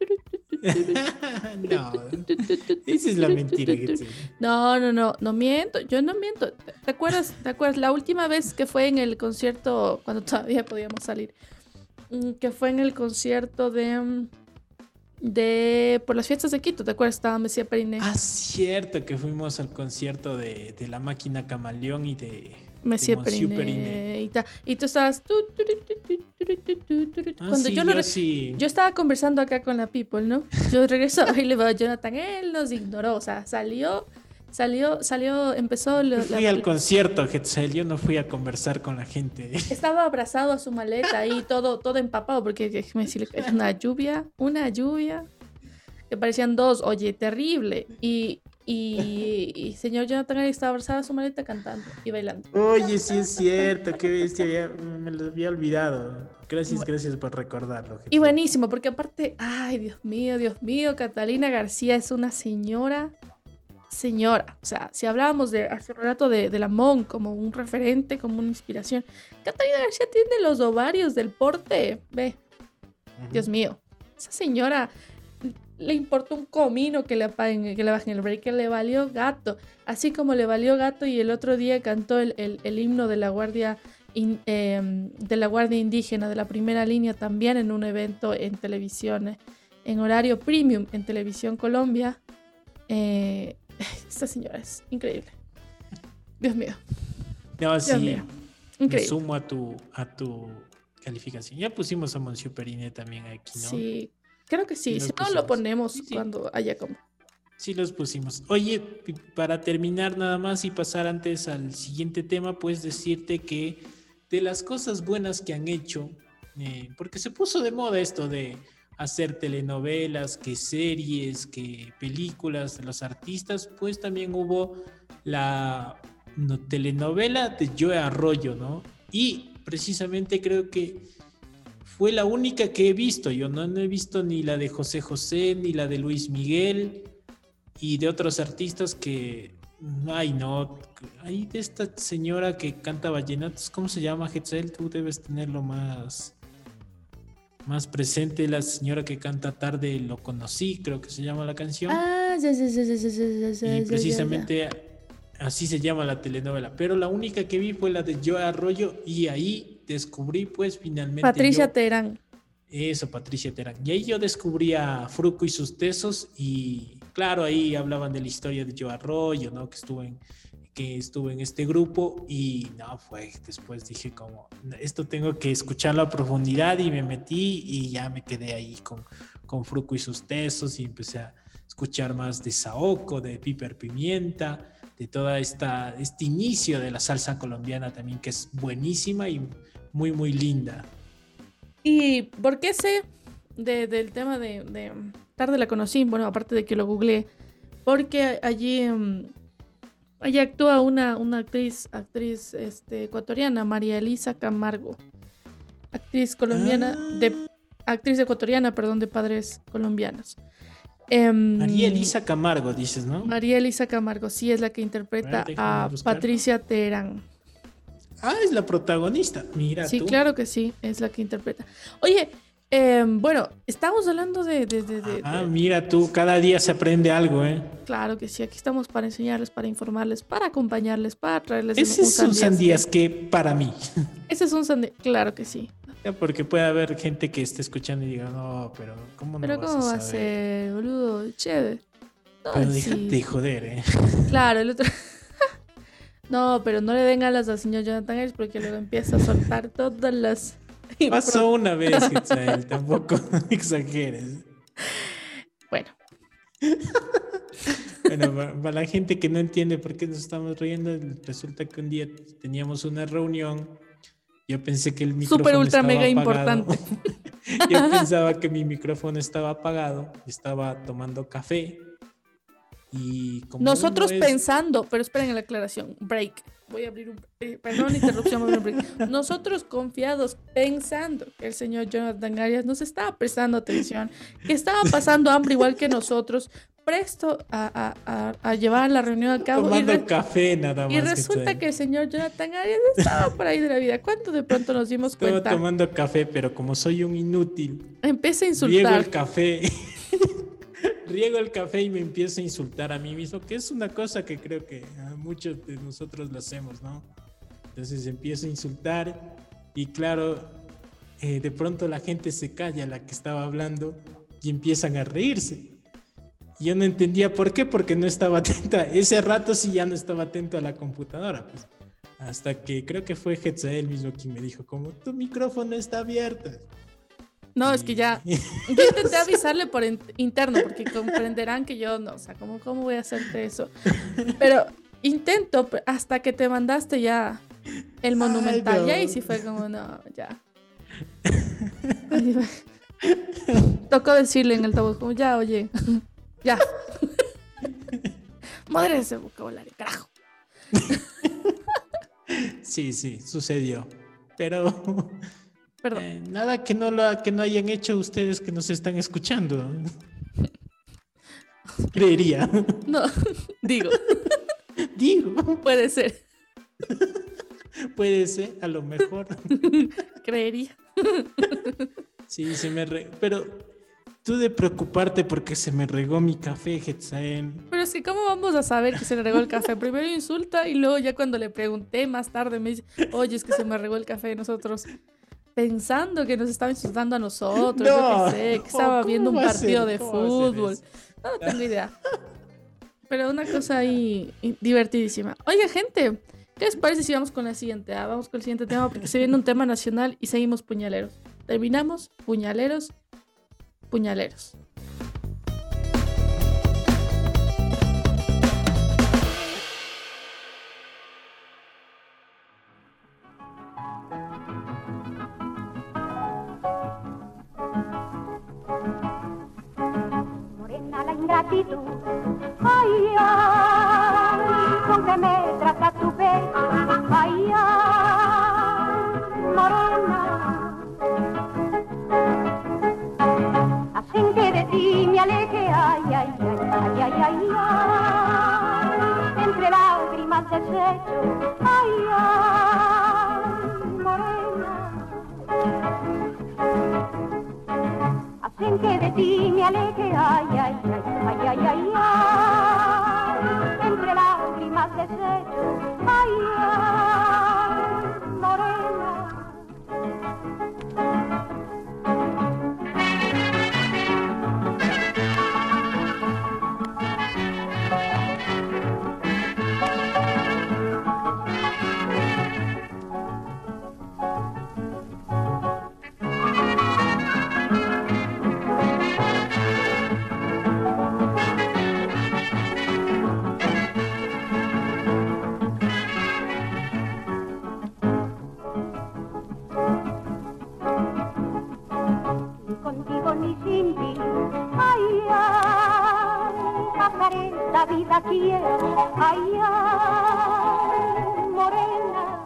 No, esa es la mentira, Hetzel. No miento, yo no miento. ¿Te acuerdas la última vez que fue en el concierto, cuando todavía podíamos salir? Que fue en el concierto de por las fiestas de Quito, ¿te acuerdas? Estaba Mesía Periné. Ah, cierto, que fuimos al concierto de La Máquina Camaleón y de Mesía Periné. Y tú estabas cuando sí. Yo estaba conversando acá con la people, ¿no? Yo regreso y le veo a Jonathan, él nos ignoró, o sea, empezó fui al concierto, Hetzel, yo no fui a conversar con la gente. Estaba abrazado a su maleta ahí, todo empapado, porque déjeme decirle que es una lluvia, que parecían dos, oye, terrible. Y señor Jonathan estaba abrazado a su maleta cantando y bailando. Oye, sí es cierto, qué bestia, me lo había olvidado. Gracias por recordarlo, Hetzel. Y buenísimo, porque aparte, ay, Dios mío, Catalina García es una señora señora, o sea, si hablábamos de hace un rato de la Mon como un referente, como una inspiración, Catalina García tiene los ovarios del porte, ve, Dios mío, esa señora le importó un comino que le apaguen, que le bajen el break, que le valió gato, así como le valió gato y el otro día cantó el himno de la Guardia Indígena de la primera línea también en un evento en televisión, en horario premium en Televisión Colombia. Esta señora es increíble. Dios mío. No, Dios sí, mío. me Increíble. sumo a tu calificación. Ya pusimos a Monsieur Periné también aquí, ¿no? Sí, creo que sí. Sí, Si los no, lo pusimos. ponemos Sí, sí. cuando haya como. Sí, los pusimos. Oye, para terminar nada más y pasar antes al siguiente tema, pues decirte que de las cosas buenas que han hecho, porque se puso de moda esto de hacer telenovelas, que series, que películas de los artistas, pues también hubo la telenovela de Joe Arroyo, ¿no? Y precisamente creo que fue la única que he visto. Yo no he visto ni la de José José, ni la de Luis Miguel, y de otros artistas que, ay no, hay de esta señora que canta vallenatos, ¿cómo se llama, Hetzel? Tú debes tenerlo más presente, la señora que canta Tarde lo conocí, creo que se llama la canción. Y precisamente así se llama la telenovela, pero la única que vi fue la de Joe Arroyo y ahí descubrí pues finalmente Patricia Terán. Eso, Patricia Terán. Y ahí yo descubrí a Fruco y sus tesos y claro, ahí hablaban de la historia de Joe Arroyo, ¿no? Que estuvo en este grupo y no, después dije como, esto tengo que escucharlo a profundidad y me metí y ya me quedé ahí con Fruco y sus tesos y empecé a escuchar más de Saoko, de Piper Pimienta, de toda este inicio de la salsa colombiana también, que es buenísima y muy, muy linda. ¿Y por qué sé del tema de Tarde la conocí? Bueno, aparte de que lo googleé, porque allí actúa una actriz ecuatoriana, María Elisa Camargo, actriz colombiana, actriz ecuatoriana, perdón, de padres colombianos. María Elisa Camargo, dices, ¿no? María Elisa Camargo, sí, es la que interpreta Déjame a buscar. Patricia Terán. Ah, es la protagonista. Mira Sí, tú. claro que sí, es la que interpreta. Oye, bueno, estamos hablando Mira tú, cada día se aprende algo, ¿eh? Claro que sí, aquí estamos para enseñarles, para informarles, para acompañarles, para traerles Ese es un sandías. sandías que para mí. Ese es un sandía, claro que sí. Ya, porque puede haber gente que esté escuchando y diga, no, pero ¿cómo no Pero vas ¿cómo a va a saber? ser, boludo? Chévere. No, Pero sí. déjate de joder, ¿eh? Claro, el otro... No, pero no le den alas al señor Jonathan Ayres porque luego empieza a soltar todas las... Pasó una vez, Itzael, tampoco exageres. Bueno, Bueno, para la gente que no entiende por qué nos estamos riendo, resulta que un día teníamos una reunión. Yo pensé que el micrófono súper ultra estaba mega apagado. importante. Yo pensaba que mi micrófono estaba apagado. Estaba tomando café. Y como Nosotros uno es- pensando, pero esperen la aclaración, break. Voy a abrir un... perdón, interrupción, voy a abrir un break. Nosotros confiados, pensando que el señor Jonathan Arias nos estaba prestando atención, que estaba pasando hambre igual que nosotros, presto a llevar la reunión a cabo. tomando café nada más. Y resulta que el señor Jonathan Arias estaba por ahí de la vida. ¿Cuánto de pronto nos dimos Estaba cuenta? tomando café, pero como soy un inútil, Empieza a riego insultar. el café. Riego el café y me empiezo a insultar a mí mismo, que es una cosa que creo que a muchos de nosotros lo hacemos, ¿no? Entonces empiezo a insultar y claro, de pronto la gente se calla, la que estaba hablando, y empiezan a reírse. Y yo no entendía por qué, porque no estaba atenta. Ese rato sí ya no estaba atento a la computadora, pues. Hasta que creo que fue Hetzael mismo quien me dijo, como tu micrófono está abierto. No, es que ya. Yo intenté avisarle por interno, porque comprenderán que yo no, o sea, ¿cómo voy a hacerte eso? Pero intento hasta que te mandaste ya el monumental. Ay, no. Y ahí sí fue como, no, ya. Tocó decirle en el altavoz, como, ya, oye, ya. Madre ese vocabulario, carajo. Sí, sucedió. Pero Perdón. nada que no hayan hecho ustedes que nos están escuchando. Creería. No, Digo, Digo, puede ser. puede ser, a lo mejor. Creería. Sí, pero tú de preocuparte porque se me regó mi café, Hetzael. Pero es que, ¿cómo vamos a saber que se le regó el café? Primero insulta y luego ya cuando le pregunté más tarde me dice, oye, es que se me regó el café. Nosotros pensando que nos estaba insultando a nosotros, yo qué sé, que estaba ¿cómo viendo un va a ser? partido de ¿Cómo va a ser fútbol. eso? No tengo idea. Pero una cosa ahí divertidísima. Oiga, gente, ¿qué les parece si vamos con la siguiente? Vamos con el siguiente tema porque se viene un tema nacional y seguimos puñaleros. Terminamos puñaleros. Morena la ingratitud, ay, ay, con que me trata tu pecho, ay, ay, morena. Hacen que de ti me aleje, ay, ay, ay, ay, ay, ay, ay, entre lágrimas desecho, ay, ay, morena. Hacen que de ti me aleje, ay, ay, ay, ay, ay, ay, ay, entre lágrimas desecho, ay, ay, morena. Ni contigo ni sin ti, ay, ay, pasaré la vida quiero, ay, ay, morena.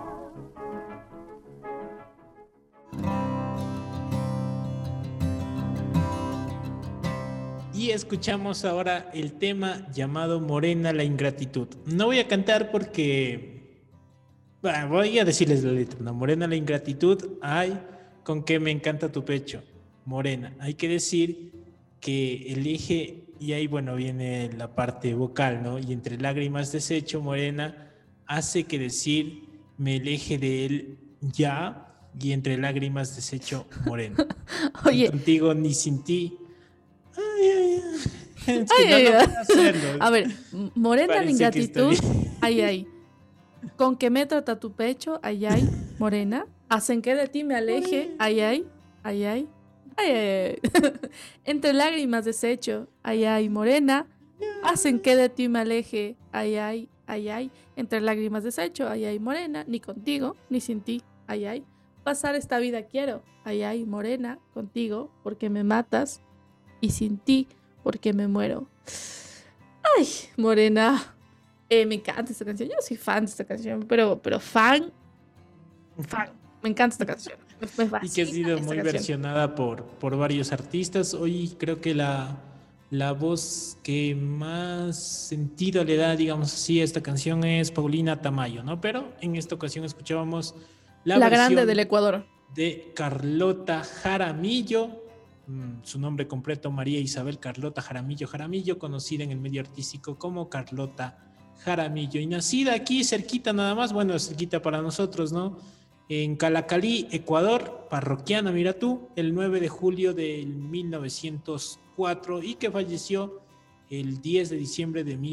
Y escuchamos ahora el tema llamado Morena la ingratitud. No voy a cantar porque... Bueno, voy a decirles la letra. No, Morena la ingratitud, ay, con que me encanta tu pecho. Morena. Hay que decir que el eje, y ahí bueno viene la parte vocal, ¿no? Y entre lágrimas desecho, morena, hace que decir me aleje de él ya, y entre lágrimas desecho, morena. Oye. Ni contigo ni sin ti. Ay, ay, ay. Es que Ay, no ay, lo ay. puedo hacerlo. A ver, morena la Parece que ingratitud, estoy- ay, ay. Con que me trata tu pecho, ay, ay, morena. Hacen que de ti me aleje, ay, ay, ay, ay. Ay, ay, ay. Entre lágrimas desecho, ay, ay, morena. Hacen que de ti me aleje, ay, ay, ay, ay. Entre lágrimas desecho, ay, ay, morena. Ni contigo, ni sin ti, ay, ay. Pasar esta vida quiero, ay, ay, morena. Contigo, porque me matas. Y sin ti, porque me muero. Ay, morena. Me encanta esta canción. Yo soy fan de esta canción, pero fan. Me encanta esta canción. Me Y que ha fascina sido esta muy canción. versionada por varios artistas. Hoy creo que la voz que más sentido le da, digamos así, a esta canción es Paulina Tamayo, ¿no? Pero en esta ocasión escuchábamos la La versión grande del Ecuador. de Carlota Jaramillo. Su nombre completo, María Isabel Carlota Jaramillo, conocida en el medio artístico como Carlota Jaramillo. Y nacida aquí cerquita nada más, bueno, cerquita para nosotros, ¿no? En Calacalí, Ecuador, parroquiana, mira tú, el 9 de julio del 1904 y que falleció el 10 de diciembre de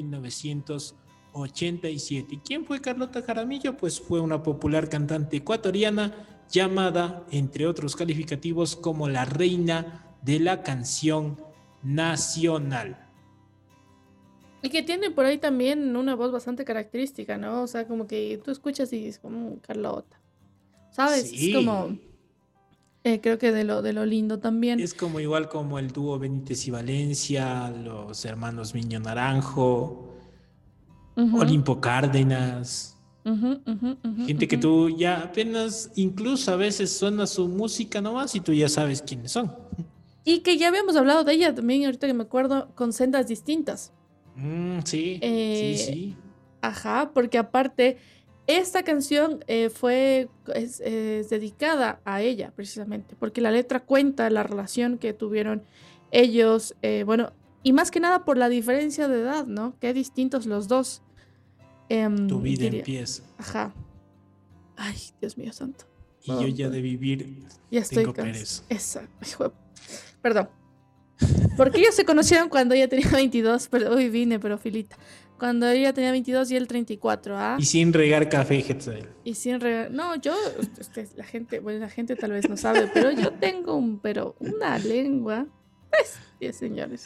1987. ¿Y quién fue Carlota Jaramillo? Pues fue una popular cantante ecuatoriana llamada, entre otros calificativos, como la reina de la canción nacional. Y que tiene por ahí también una voz bastante característica, ¿no? O sea, como que tú escuchas y dices, como Carlota. ¿Sabes? Sí. Es como... creo que de lo lindo también. Es como igual como el dúo Benítez y Valencia, los hermanos Miño Naranjo, Ujú, Olimpo Cárdenas, ujú, ujú, ujú, gente que ujú. tú ya apenas, incluso a veces suena su música nomás y tú ya sabes quiénes son. Y que ya habíamos hablado de ella también, ahorita que me acuerdo, con sendas distintas. Sí, Eh, sí. Ajá, porque aparte, esta canción es dedicada a ella, precisamente, porque la letra cuenta la relación que tuvieron ellos, bueno, y más que nada por la diferencia de edad, ¿no? Qué distintos los dos. Tu vida Diría, empieza. ajá. Ay, Dios mío santo. Y yo ya de vivir Ya estoy tengo cansada. pereza. Esa, perdón. Porque ellos se conocieron cuando ella tenía 22, pero hoy vine, pero filita. Cuando ella tenía 22 y él 34, ¿ah? Y sin regar café, Hetzel. Y sin regalar. No, yo, la gente, bueno, la gente tal vez no sabe, pero yo tengo una lengua. Pues, 10 señores.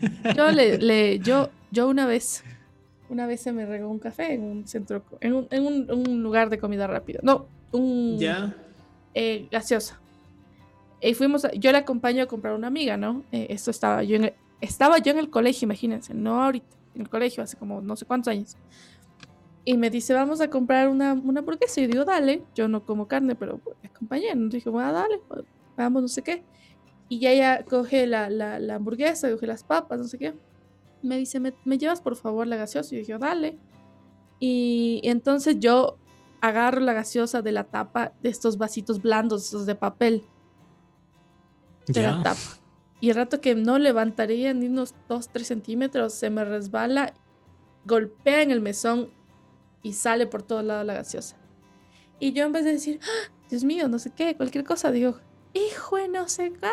Yo una vez se me regó un café en un centro, un lugar de comida rápida. No, ¿Ya? Gaseosa. Y yo le acompaño a comprar una amiga, ¿no? Esto estaba yo en el colegio, imagínense, no ahorita, en el colegio hace como no sé cuántos años. Y me dice, vamos a comprar una hamburguesa. Y yo digo, dale, yo no como carne, pero me acompañé. Entonces dije, bueno, dale, vamos, no sé qué. Y ya ella coge la hamburguesa, coge las papas, no sé qué. Me dice, ¿me llevas por favor la gaseosa? Y yo dije, dale. Y entonces yo agarro la gaseosa de la tapa de estos vasitos blandos, estos de papel. De la tapa. Y el rato que no levantaría ni unos 2-3 centímetros, se me resbala, golpea en el mesón y sale por todos lados la gaseosa. Y yo en vez de decir, ¡ah, Dios mío, no sé qué, cualquier cosa, digo, hijo de no sé qué,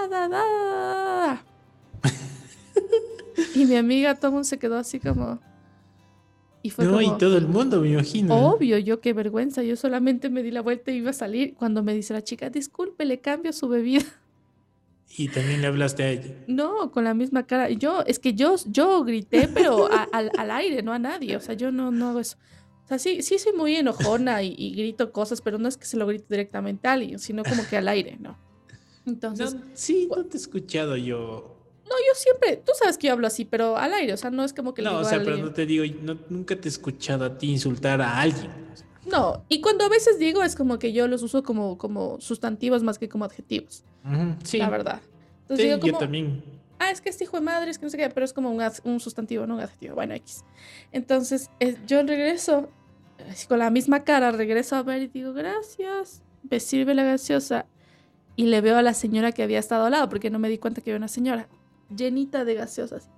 Y mi amiga, todo el mundo se quedó así como... Y fue como, y todo el mundo, me imagino. obvio, yo qué vergüenza. Yo solamente me di la vuelta y iba a salir cuando me dice la chica, disculpe, le cambio su bebida. Y también le hablaste a ella. No, con la misma cara. Yo grité, pero al aire, no a nadie. O sea, yo no hago eso. O sea, sí soy muy enojona y grito cosas, pero no es que se lo grite directamente a alguien, sino como que al aire, ¿no? Entonces, No, sí, no te he escuchado yo. no, yo siempre, tú sabes que yo hablo así, pero al aire, o sea, no es como que le No, digo o sea, a pero alguien. no te digo, nunca te he escuchado a ti insultar a alguien. No, y cuando a veces digo es como que yo los uso como sustantivos más que como adjetivos, Sí, la verdad. Entonces sí, digo como, yo también. es que este hijo de madre, es que no sé qué, pero es como un sustantivo, no un adjetivo, bueno, X. Entonces, yo regreso, así con la misma cara, regreso a ver y digo, gracias, me sirve la gaseosa. Y le veo a la señora que había estado al lado, porque no me di cuenta que había una señora llenita de gaseosas.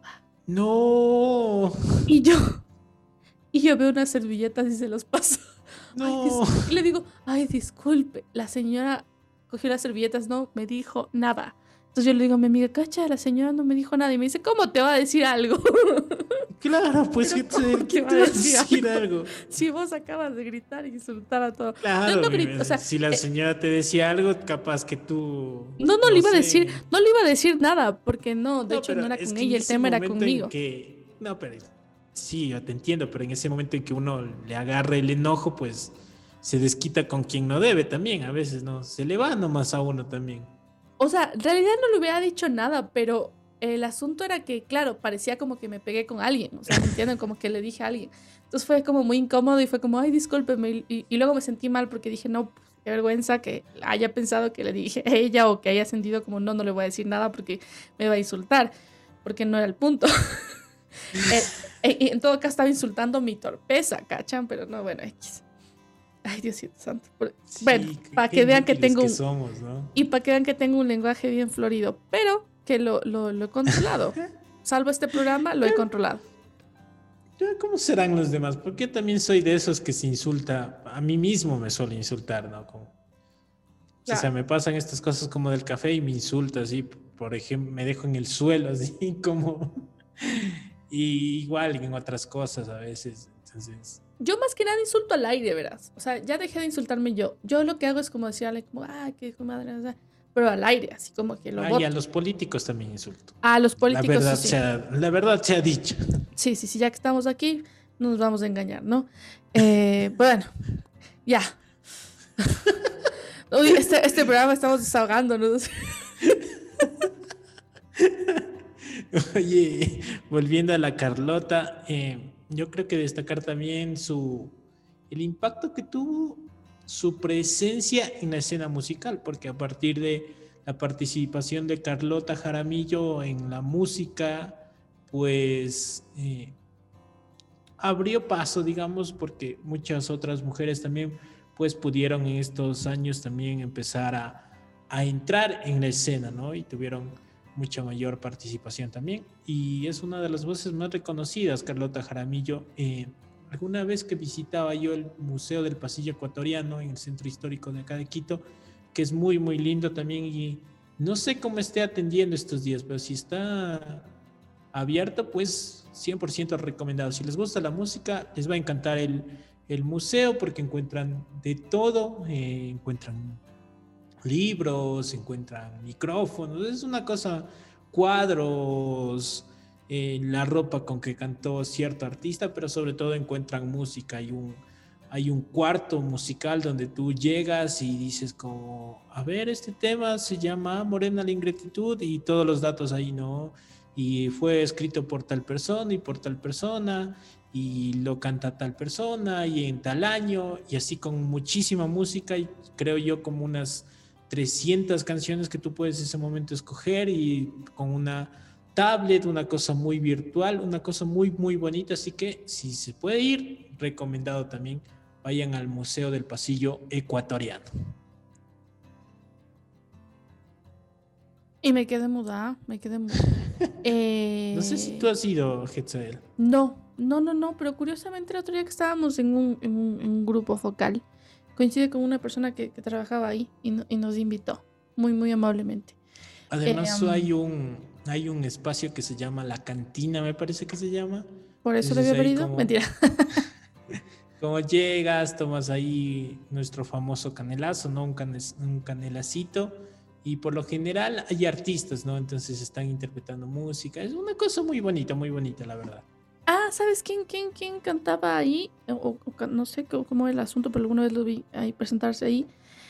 No, Y yo veo unas servilletas y se los paso. no. Y le digo, ay, disculpe. La señora cogió las servilletas, no me dijo nada. Entonces yo le digo a mi amiga, cacha, la señora no me dijo nada. Y me dice, ¿cómo te va a decir algo? Claro, pues Pero que ¿cómo te te va a va a decir algo. Si vos acabas de gritar y insultar a todo. Claro, Yo no grito, o sea, si la señora te decía algo, capaz que tú... no le iba a sé. decir, no le iba a decir nada, porque no, de hecho pero no era es con que en ella, el ese tema era momento conmigo. No, pero sí, yo te entiendo, pero en ese momento en que uno le agarra el enojo, pues se desquita con quien no debe también, a veces, ¿no? Se le va nomás a uno también. O sea, en realidad no le hubiera dicho nada, pero el asunto era que, claro, parecía como que me pegué con alguien, o sea, ¿me entienden? Como que le dije a alguien. Entonces fue como muy incómodo y fue como, ay, discúlpeme. Y luego me sentí mal porque dije, no, qué vergüenza que haya pensado que le dije a ella o que haya sentido como, no le voy a decir nada porque me va a insultar, porque no era el punto. En todo caso estaba insultando mi torpeza, ¿cachan? Pero no, bueno, X. Ay, Diosito santo. Bueno, para que vean que tengo somos, ¿no? y para que vean que tengo un lenguaje bien florido, pero que lo he controlado. Salvo este programa, lo he controlado. ¿Cómo serán los demás? Porque también soy de esos que se insulta. A mí mismo me suele insultar, ¿no? Como, Claro. o sea, me pasan estas cosas como del café y me insulta así. Por ejemplo, me dejo en el suelo así como... Y igual en otras cosas a veces. Entonces... Yo más que nada insulto al aire, verás. O sea, ya dejé de insultarme yo. Yo lo que hago es como decirle como, qué hijo de madre, o sea, pero al aire, así como que lo boto. Y a los políticos también insulto. A los políticos, sí. La verdad sea dicha. Sí, ya que estamos aquí, no nos vamos a engañar, ¿no? Bueno, ya. Uy, este programa estamos desahogándonos. Oye, volviendo a la Carlota, yo creo que destacar también el impacto que tuvo su presencia en la escena musical, porque a partir de la participación de Carlota Jaramillo en la música, pues abrió paso, digamos, porque muchas otras mujeres también pues pudieron en estos años también empezar a entrar en la escena, ¿no? Y tuvieron mucha mayor participación también. Y es una de las voces más reconocidas, Carlota Jaramillo. Alguna vez que visitaba yo el Museo del Pasillo Ecuatoriano en el Centro Histórico de acá de Quito, que es muy, muy lindo también, y no sé cómo esté atendiendo estos días, pero si está abierto, pues 100% recomendado. Si les gusta la música, les va a encantar el museo porque encuentran de todo, encuentran libros, encuentran micrófonos, es una cosa, cuadros, la ropa con que cantó cierto artista, pero sobre todo encuentran música. Hay un cuarto musical donde tú llegas y dices como, a ver, este tema se llama Morena la Ingratitud y todos los datos ahí, ¿no? Y fue escrito por tal persona y por tal persona y lo canta tal persona y en tal año y así con muchísima música y creo yo como unas 300 canciones que tú puedes en ese momento escoger y con una tablet, una cosa muy virtual, una cosa muy, muy bonita. Así que si se puede ir, recomendado también, vayan al Museo del Pasillo Ecuatoriano. Y me quedé muda. No sé si tú has ido, Hetzael. No, pero curiosamente el otro día que estábamos en un grupo focal, coincide con una persona que trabajaba ahí y nos invitó muy, muy amablemente. Además hay un espacio que se llama La Cantina, me parece que se llama. Por eso Entonces, le había venido. Mentira. Como llegas, tomas ahí nuestro famoso canelazo, ¿no? Un canelacito. Y por lo general hay artistas, ¿no? Entonces están interpretando música. Es una cosa muy bonita, la verdad. Ah, ¿sabes quién cantaba ahí? No sé cómo es el asunto, pero alguna vez lo vi ahí presentarse ahí.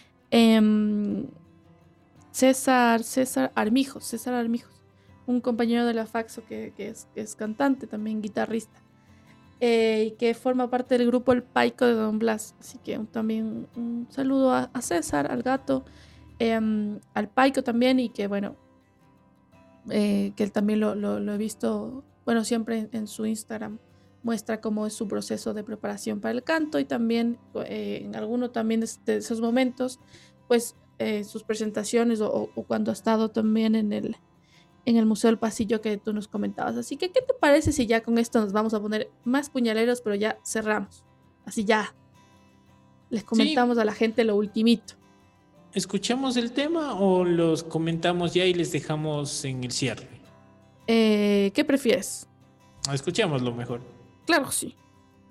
César Armijos, un compañero de la Faxo que es cantante, también guitarrista, y que forma parte del grupo El Paico de Don Blas. Así que también un saludo a César, al gato, al Paico también, y que bueno, que él también lo he visto, bueno, siempre en su Instagram muestra cómo es su proceso de preparación para el canto, y también en alguno también de esos momentos, pues sus presentaciones o cuando ha estado también en el Museo del Pasillo que tú nos comentabas. Así que, ¿qué te parece si ya con esto nos vamos a poner más puñaleros, pero ya cerramos? Así ya les comentamos a la gente lo ultimito. ¿Escuchamos el tema o los comentamos ya y les dejamos en el cierre? ¿Qué prefieres? Escuchémoslo mejor. Claro que sí.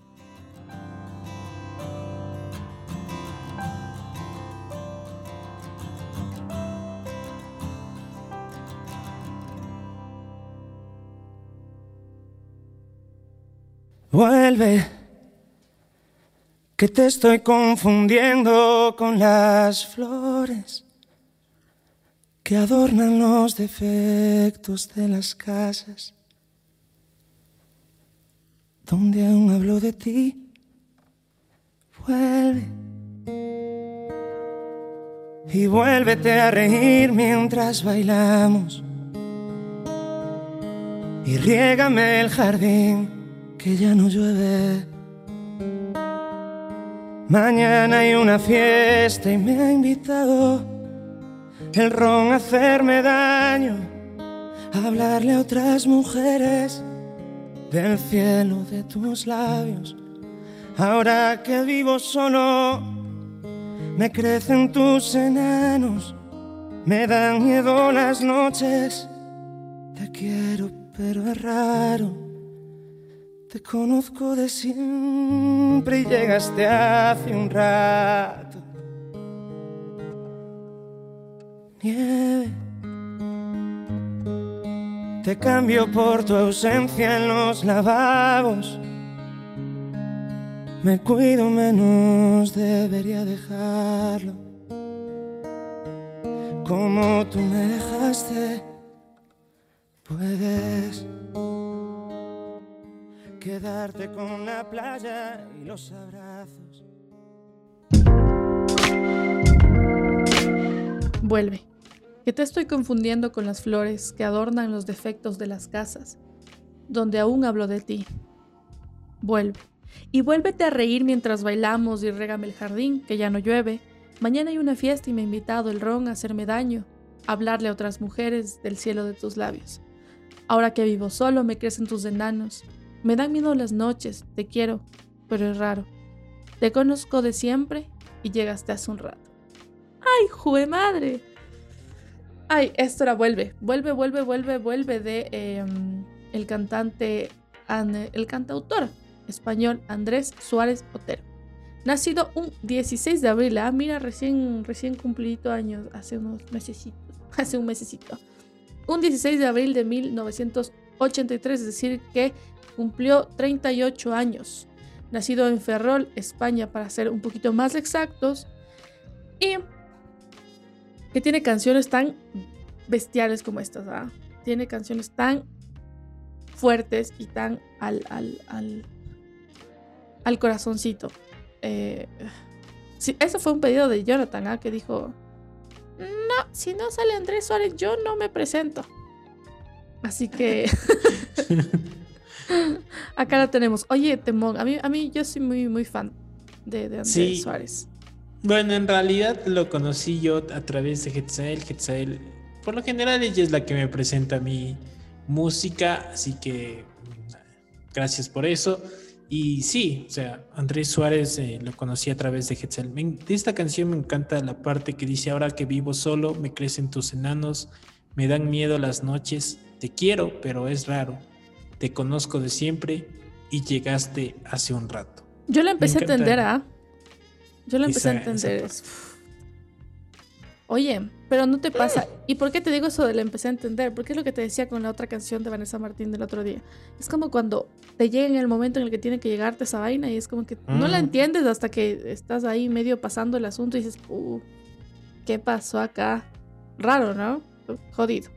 Vuelve, que te estoy confundiendo con las flores que adornan los defectos de las casas donde aún hablo de ti. Vuelve y vuélvete a reír mientras bailamos y riégame el jardín que ya no llueve. Mañana hay una fiesta y me ha invitado el ron a hacerme daño, a hablarle a otras mujeres del cielo de tus labios. Ahora que vivo solo, me crecen tus enanos, me dan miedo las noches. Te quiero, pero es raro. Te conozco de siempre y llegaste hace un rato. Nieve, te cambio por tu ausencia en los lavabos. Me cuido menos, debería dejarlo. Como tú me dejaste, puedes quedarte con la playa y los abrazos. Vuelve, que te estoy confundiendo con las flores que adornan los defectos de las casas, donde aún hablo de ti. Vuelve. Y vuélvete a reír mientras bailamos y régame el jardín, que ya no llueve. Mañana hay una fiesta y me ha invitado el ron a hacerme daño, a hablarle a otras mujeres del cielo de tus labios. Ahora que vivo solo me crecen tus enanos. Me dan miedo las noches, te quiero, pero es raro. Te conozco de siempre y llegaste hace un rato. ¡Ay, jue madre! Ay, esto era Vuelve de el cantante, el cantautor español Andrés Suárez Otero. Nacido un 16 de abril, mira, recién cumplido años, hace un mesecito. Un 16 de abril de 1983, es decir, que cumplió 38 años. Nacido en Ferrol, España, para ser un poquito más exactos. Y que tiene canciones tan bestiales como estas, ¿ah? Tiene canciones tan fuertes y tan al corazoncito. Sí, eso fue un pedido de Jonathan, que dijo: no, si no sale Andrés Suárez, yo no me presento. Así que acá lo tenemos. Oye, Temón, a mí yo soy muy fan de Andrés Suárez. Bueno, en realidad lo conocí yo a través de Hetzael. Hetzael, por lo general, ella es la que me presenta mi música, así que gracias por eso. Y sí, o sea, Andrés Suárez lo conocí a través de Hetzael. De esta canción me encanta la parte que dice: ahora que vivo solo, me crecen tus enanos, me dan miedo las noches, te quiero, pero es raro, te conozco de siempre y llegaste hace un rato. Yo la empecé a entender, Yo la empecé a entender. Oye, pero no te pasa. ¿Y por qué te digo eso de la empecé a entender? Porque es lo que te decía con la otra canción de Vanessa Martín del otro día. Es como cuando te llega en el momento en el que tiene que llegarte esa vaina y es como que no la entiendes hasta que estás ahí medio pasando el asunto y dices: ¿qué pasó acá? Raro, ¿no? Jodido.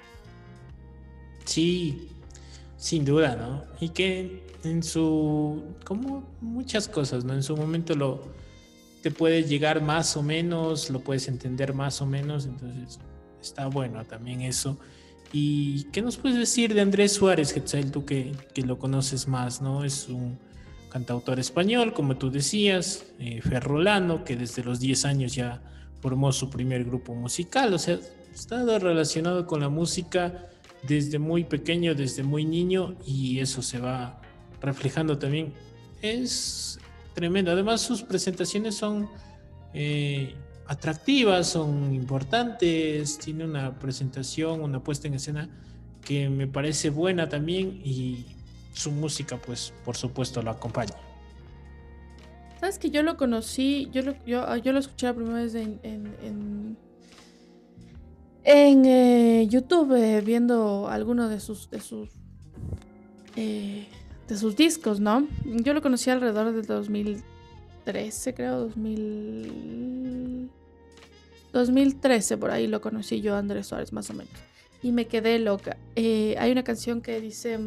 Sí, sin duda, ¿no? Y que como muchas cosas, ¿no? En su momento te puede llegar más o menos, lo puedes entender más o menos, entonces está bueno también eso. ¿Y qué nos puedes decir de Andrés Suárez, Hetzael, tú que lo conoces más, ¿no? Es un cantautor español, como tú decías, ferrolano, que desde los 10 años ya formó su primer grupo musical, o sea, ha estado relacionado con la música desde muy pequeño, desde muy niño, y eso se va reflejando también. Es tremendo. Además, sus presentaciones son atractivas, son importantes, tiene una presentación, una puesta en escena que me parece buena también, y su música, pues, por supuesto, lo acompaña. ¿Sabes que yo lo conocí? Yo lo escuché la primera vez en YouTube, viendo alguno de sus discos, ¿no? Yo lo conocí alrededor del 2013, creo, 2013, por ahí lo conocí yo, Andrés Suárez, más o menos. Y me quedé loca. Hay una canción que dice,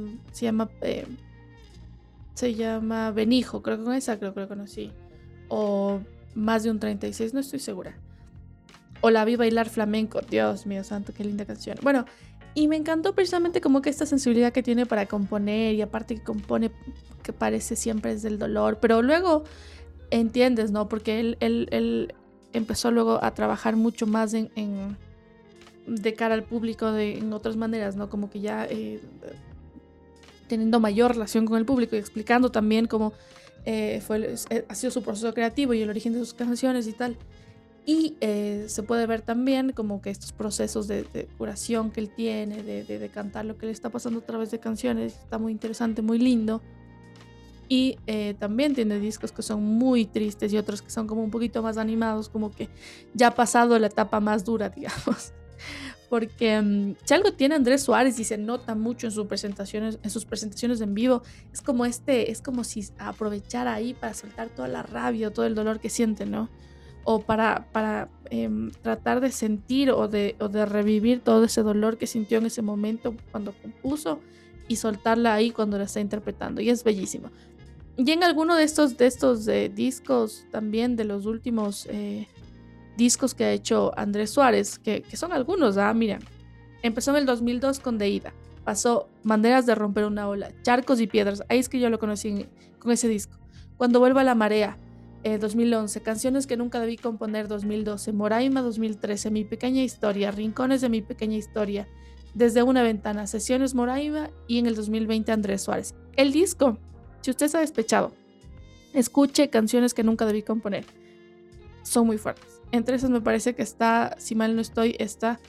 se llama Benijo, creo que con esa creo que lo conocí. O Más de un 36, no estoy segura. O La vi bailar flamenco, Dios mío santo, qué linda canción. Bueno, y me encantó precisamente como que esta sensibilidad que tiene para componer, y aparte que compone que parece siempre desde el dolor, pero luego entiendes, ¿no? Porque él empezó luego a trabajar mucho más de cara al público en otras maneras, ¿no? Como que ya teniendo mayor relación con el público y explicando también cómo ha sido su proceso creativo y el origen de sus canciones y tal. Y se puede ver también como que estos procesos de curación que él tiene, de cantar lo que le está pasando a través de canciones, está muy interesante, muy lindo. Y también tiene discos que son muy tristes y otros que son como un poquito más animados, como que ya ha pasado la etapa más dura, digamos. Porque si algo tiene Andrés Suárez y se nota mucho en sus presentaciones en vivo, es como si aprovechara ahí para soltar toda la rabia, todo el dolor que siente, ¿no? O para tratar de sentir o de revivir todo ese dolor que sintió en ese momento cuando compuso y soltarla ahí cuando la está interpretando. Y es bellísimo. Y en alguno de estos discos también, de los últimos discos que ha hecho Andrés Suárez, que son algunos, mira, empezó en el 2002 con De Ida, pasó Maneras de romper una ola, Charcos y piedras, ahí es que yo lo conocí con ese disco. Cuando vuelva la marea, 2011, Canciones que nunca debí componer, 2012, Moraima, 2013, Mi pequeña historia, Rincones de mi pequeña historia, Desde una ventana, Sesiones Moraima y en el 2020 Andrés Suárez. El disco, si usted está despechado, escuche Canciones que nunca debí componer, son muy fuertes. Entre esas me parece que está, si mal no estoy, está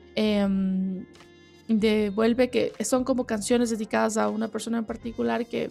Devuelve, que son como canciones dedicadas a una persona en particular que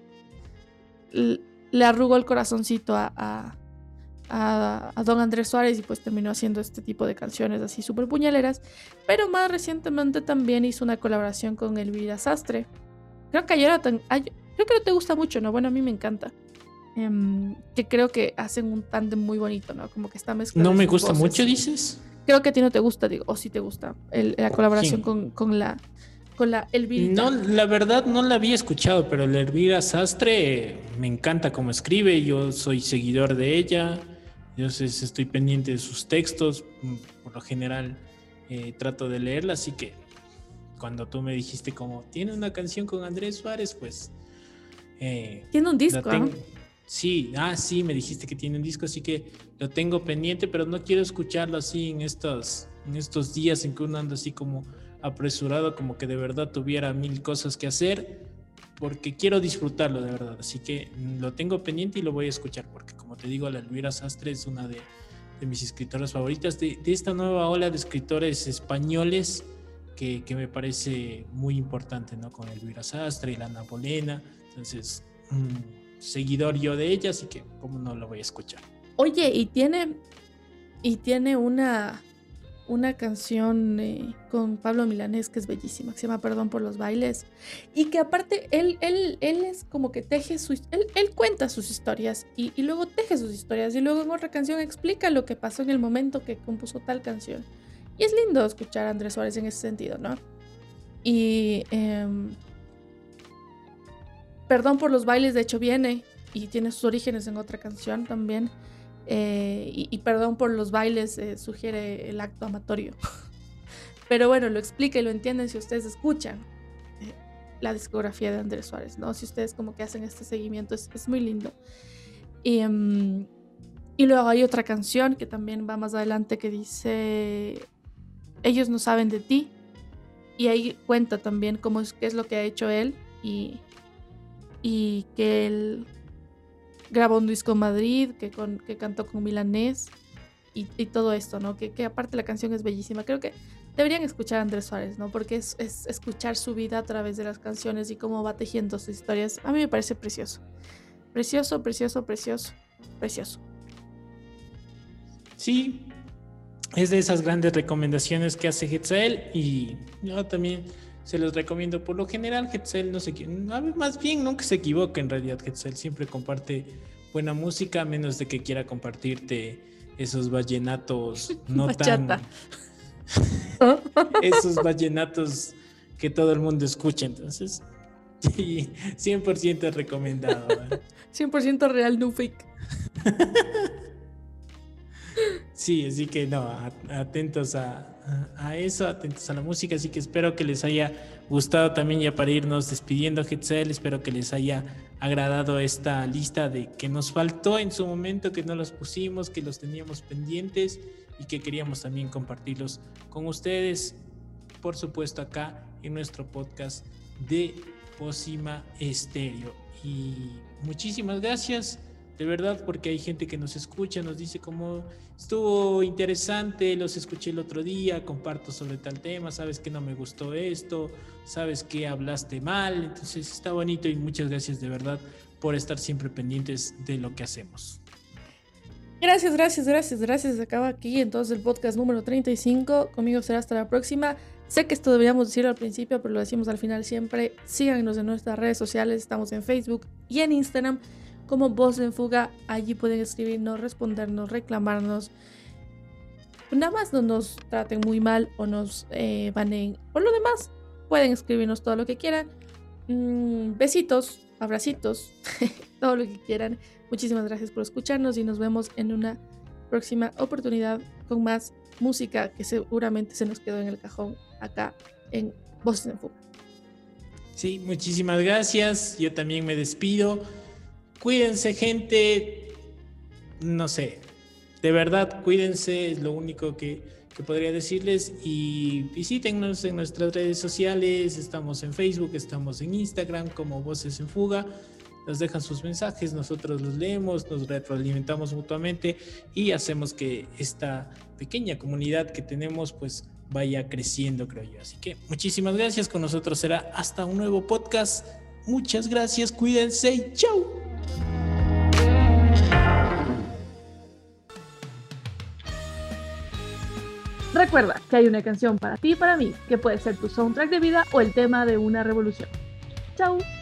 le arrugó el corazoncito a don Andrés Suárez y pues terminó haciendo este tipo de canciones así súper puñaleras. Pero más recientemente también hizo una colaboración con Elvira Sastre. Creo que creo que no te gusta mucho, ¿no? Bueno, a mí me encanta. Que creo que hacen un tándem muy bonito, ¿no? Como que está mezclado. ¿No me gusta mucho, dices? Creo que a ti no te gusta, digo, o sí te gusta la colaboración con la Elvira. No, la verdad no la había escuchado, pero la Elvira Sastre me encanta cómo escribe, yo soy seguidor de ella, yo estoy pendiente de sus textos, por lo general trato de leerla, así que cuando tú me dijiste como tiene una canción con Andrés Suárez, pues... tiene un disco, ¿no? Sí, me dijiste que tiene un disco, así que lo tengo pendiente, pero no quiero escucharlo así en estos días en que uno anda así como apresurado, como que de verdad tuviera 1000 cosas que hacer, porque quiero disfrutarlo de verdad, así que lo tengo pendiente y lo voy a escuchar, porque como te digo, la Elvira Sastre es una de mis escritoras favoritas, de esta nueva ola de escritores españoles que me parece muy importante, ¿no? Con Elvira Sastre y Lana Bolena, entonces... seguidor yo de ella, así que cómo no lo voy a escuchar. Oye, y tiene una canción con Pablo Milanés que es bellísima, que se llama Perdón por los bailes, y que aparte él es como que teje él cuenta sus historias y luego teje sus historias y luego en otra canción explica lo que pasó en el momento que compuso tal canción, y es lindo escuchar a Andrés Suárez en ese sentido, ¿no? Y Perdón por los bailes, de hecho, viene y tiene sus orígenes en otra canción también. Y Perdón por los bailes sugiere el acto amatorio. Pero bueno, lo explica y lo entienden si ustedes escuchan la discografía de Andrés Suárez, ¿no? Si ustedes como que hacen este seguimiento, es muy lindo. Y luego hay otra canción que también va más adelante que dice Ellos no saben de ti. Y ahí cuenta también qué es lo que ha hecho él y que él grabó un disco en Madrid, que cantó con Milanés y todo esto, ¿no? Que aparte la canción es bellísima. Creo que deberían escuchar a Andrés Suárez, ¿no? Porque es escuchar su vida a través de las canciones y cómo va tejiendo sus historias. A mí me parece precioso. Precioso, precioso, precioso, precioso. Sí, es de esas grandes recomendaciones que hace Hetzael y yo también... se los recomiendo. Por lo general, Hetzael más bien nunca se equivoca en realidad. Hetzael siempre comparte buena música, a menos de que quiera compartirte esos vallenatos no Bachata. esos vallenatos que todo el mundo escucha. Entonces, sí, 100% recomendado. 100% real, no fake. Sí, así que no, atentos a eso, atentos a la música, así que espero que les haya gustado también, ya para irnos despidiendo, Hetzael, espero que les haya agradado esta lista de que nos faltó en su momento, que no los pusimos, que los teníamos pendientes y que queríamos también compartirlos con ustedes, por supuesto acá en nuestro podcast de Pósima Estéreo. Y muchísimas gracias. De verdad, porque hay gente que nos escucha, nos dice como estuvo interesante, los escuché el otro día, comparto sobre tal tema, sabes que no me gustó esto, sabes que hablaste mal, entonces está bonito y muchas gracias de verdad por estar siempre pendientes de lo que hacemos. Gracias. Acaba aquí entonces el podcast número 35. Conmigo será hasta la próxima. Sé que esto deberíamos decirlo al principio, pero lo decimos al final siempre. Síganos en nuestras redes sociales, estamos en Facebook y en Instagram como Voz en Fuga. Allí pueden escribirnos, respondernos, reclamarnos. Nada más no nos traten muy mal o nos banen. Por lo demás, pueden escribirnos todo lo que quieran. Besitos, abracitos, todo lo que quieran. Muchísimas gracias por escucharnos y nos vemos en una próxima oportunidad con más música que seguramente se nos quedó en el cajón acá en Voz en Fuga. Sí, muchísimas gracias. Yo también me despido. Cuídense, gente. No sé, de verdad, cuídense, es lo único que podría decirles. Y visítennos en nuestras redes sociales. Estamos en Facebook, estamos en Instagram como Voces en Fuga. Nos dejan sus mensajes, nosotros los leemos, nos retroalimentamos mutuamente y hacemos que esta pequeña comunidad que tenemos pues vaya creciendo, creo yo. Así que muchísimas gracias. Con nosotros será hasta un nuevo podcast. Muchas gracias, cuídense y chau. Recuerda que hay una canción para ti y para mí, que puede ser tu soundtrack de vida o el tema de una revolución. ¡Chao!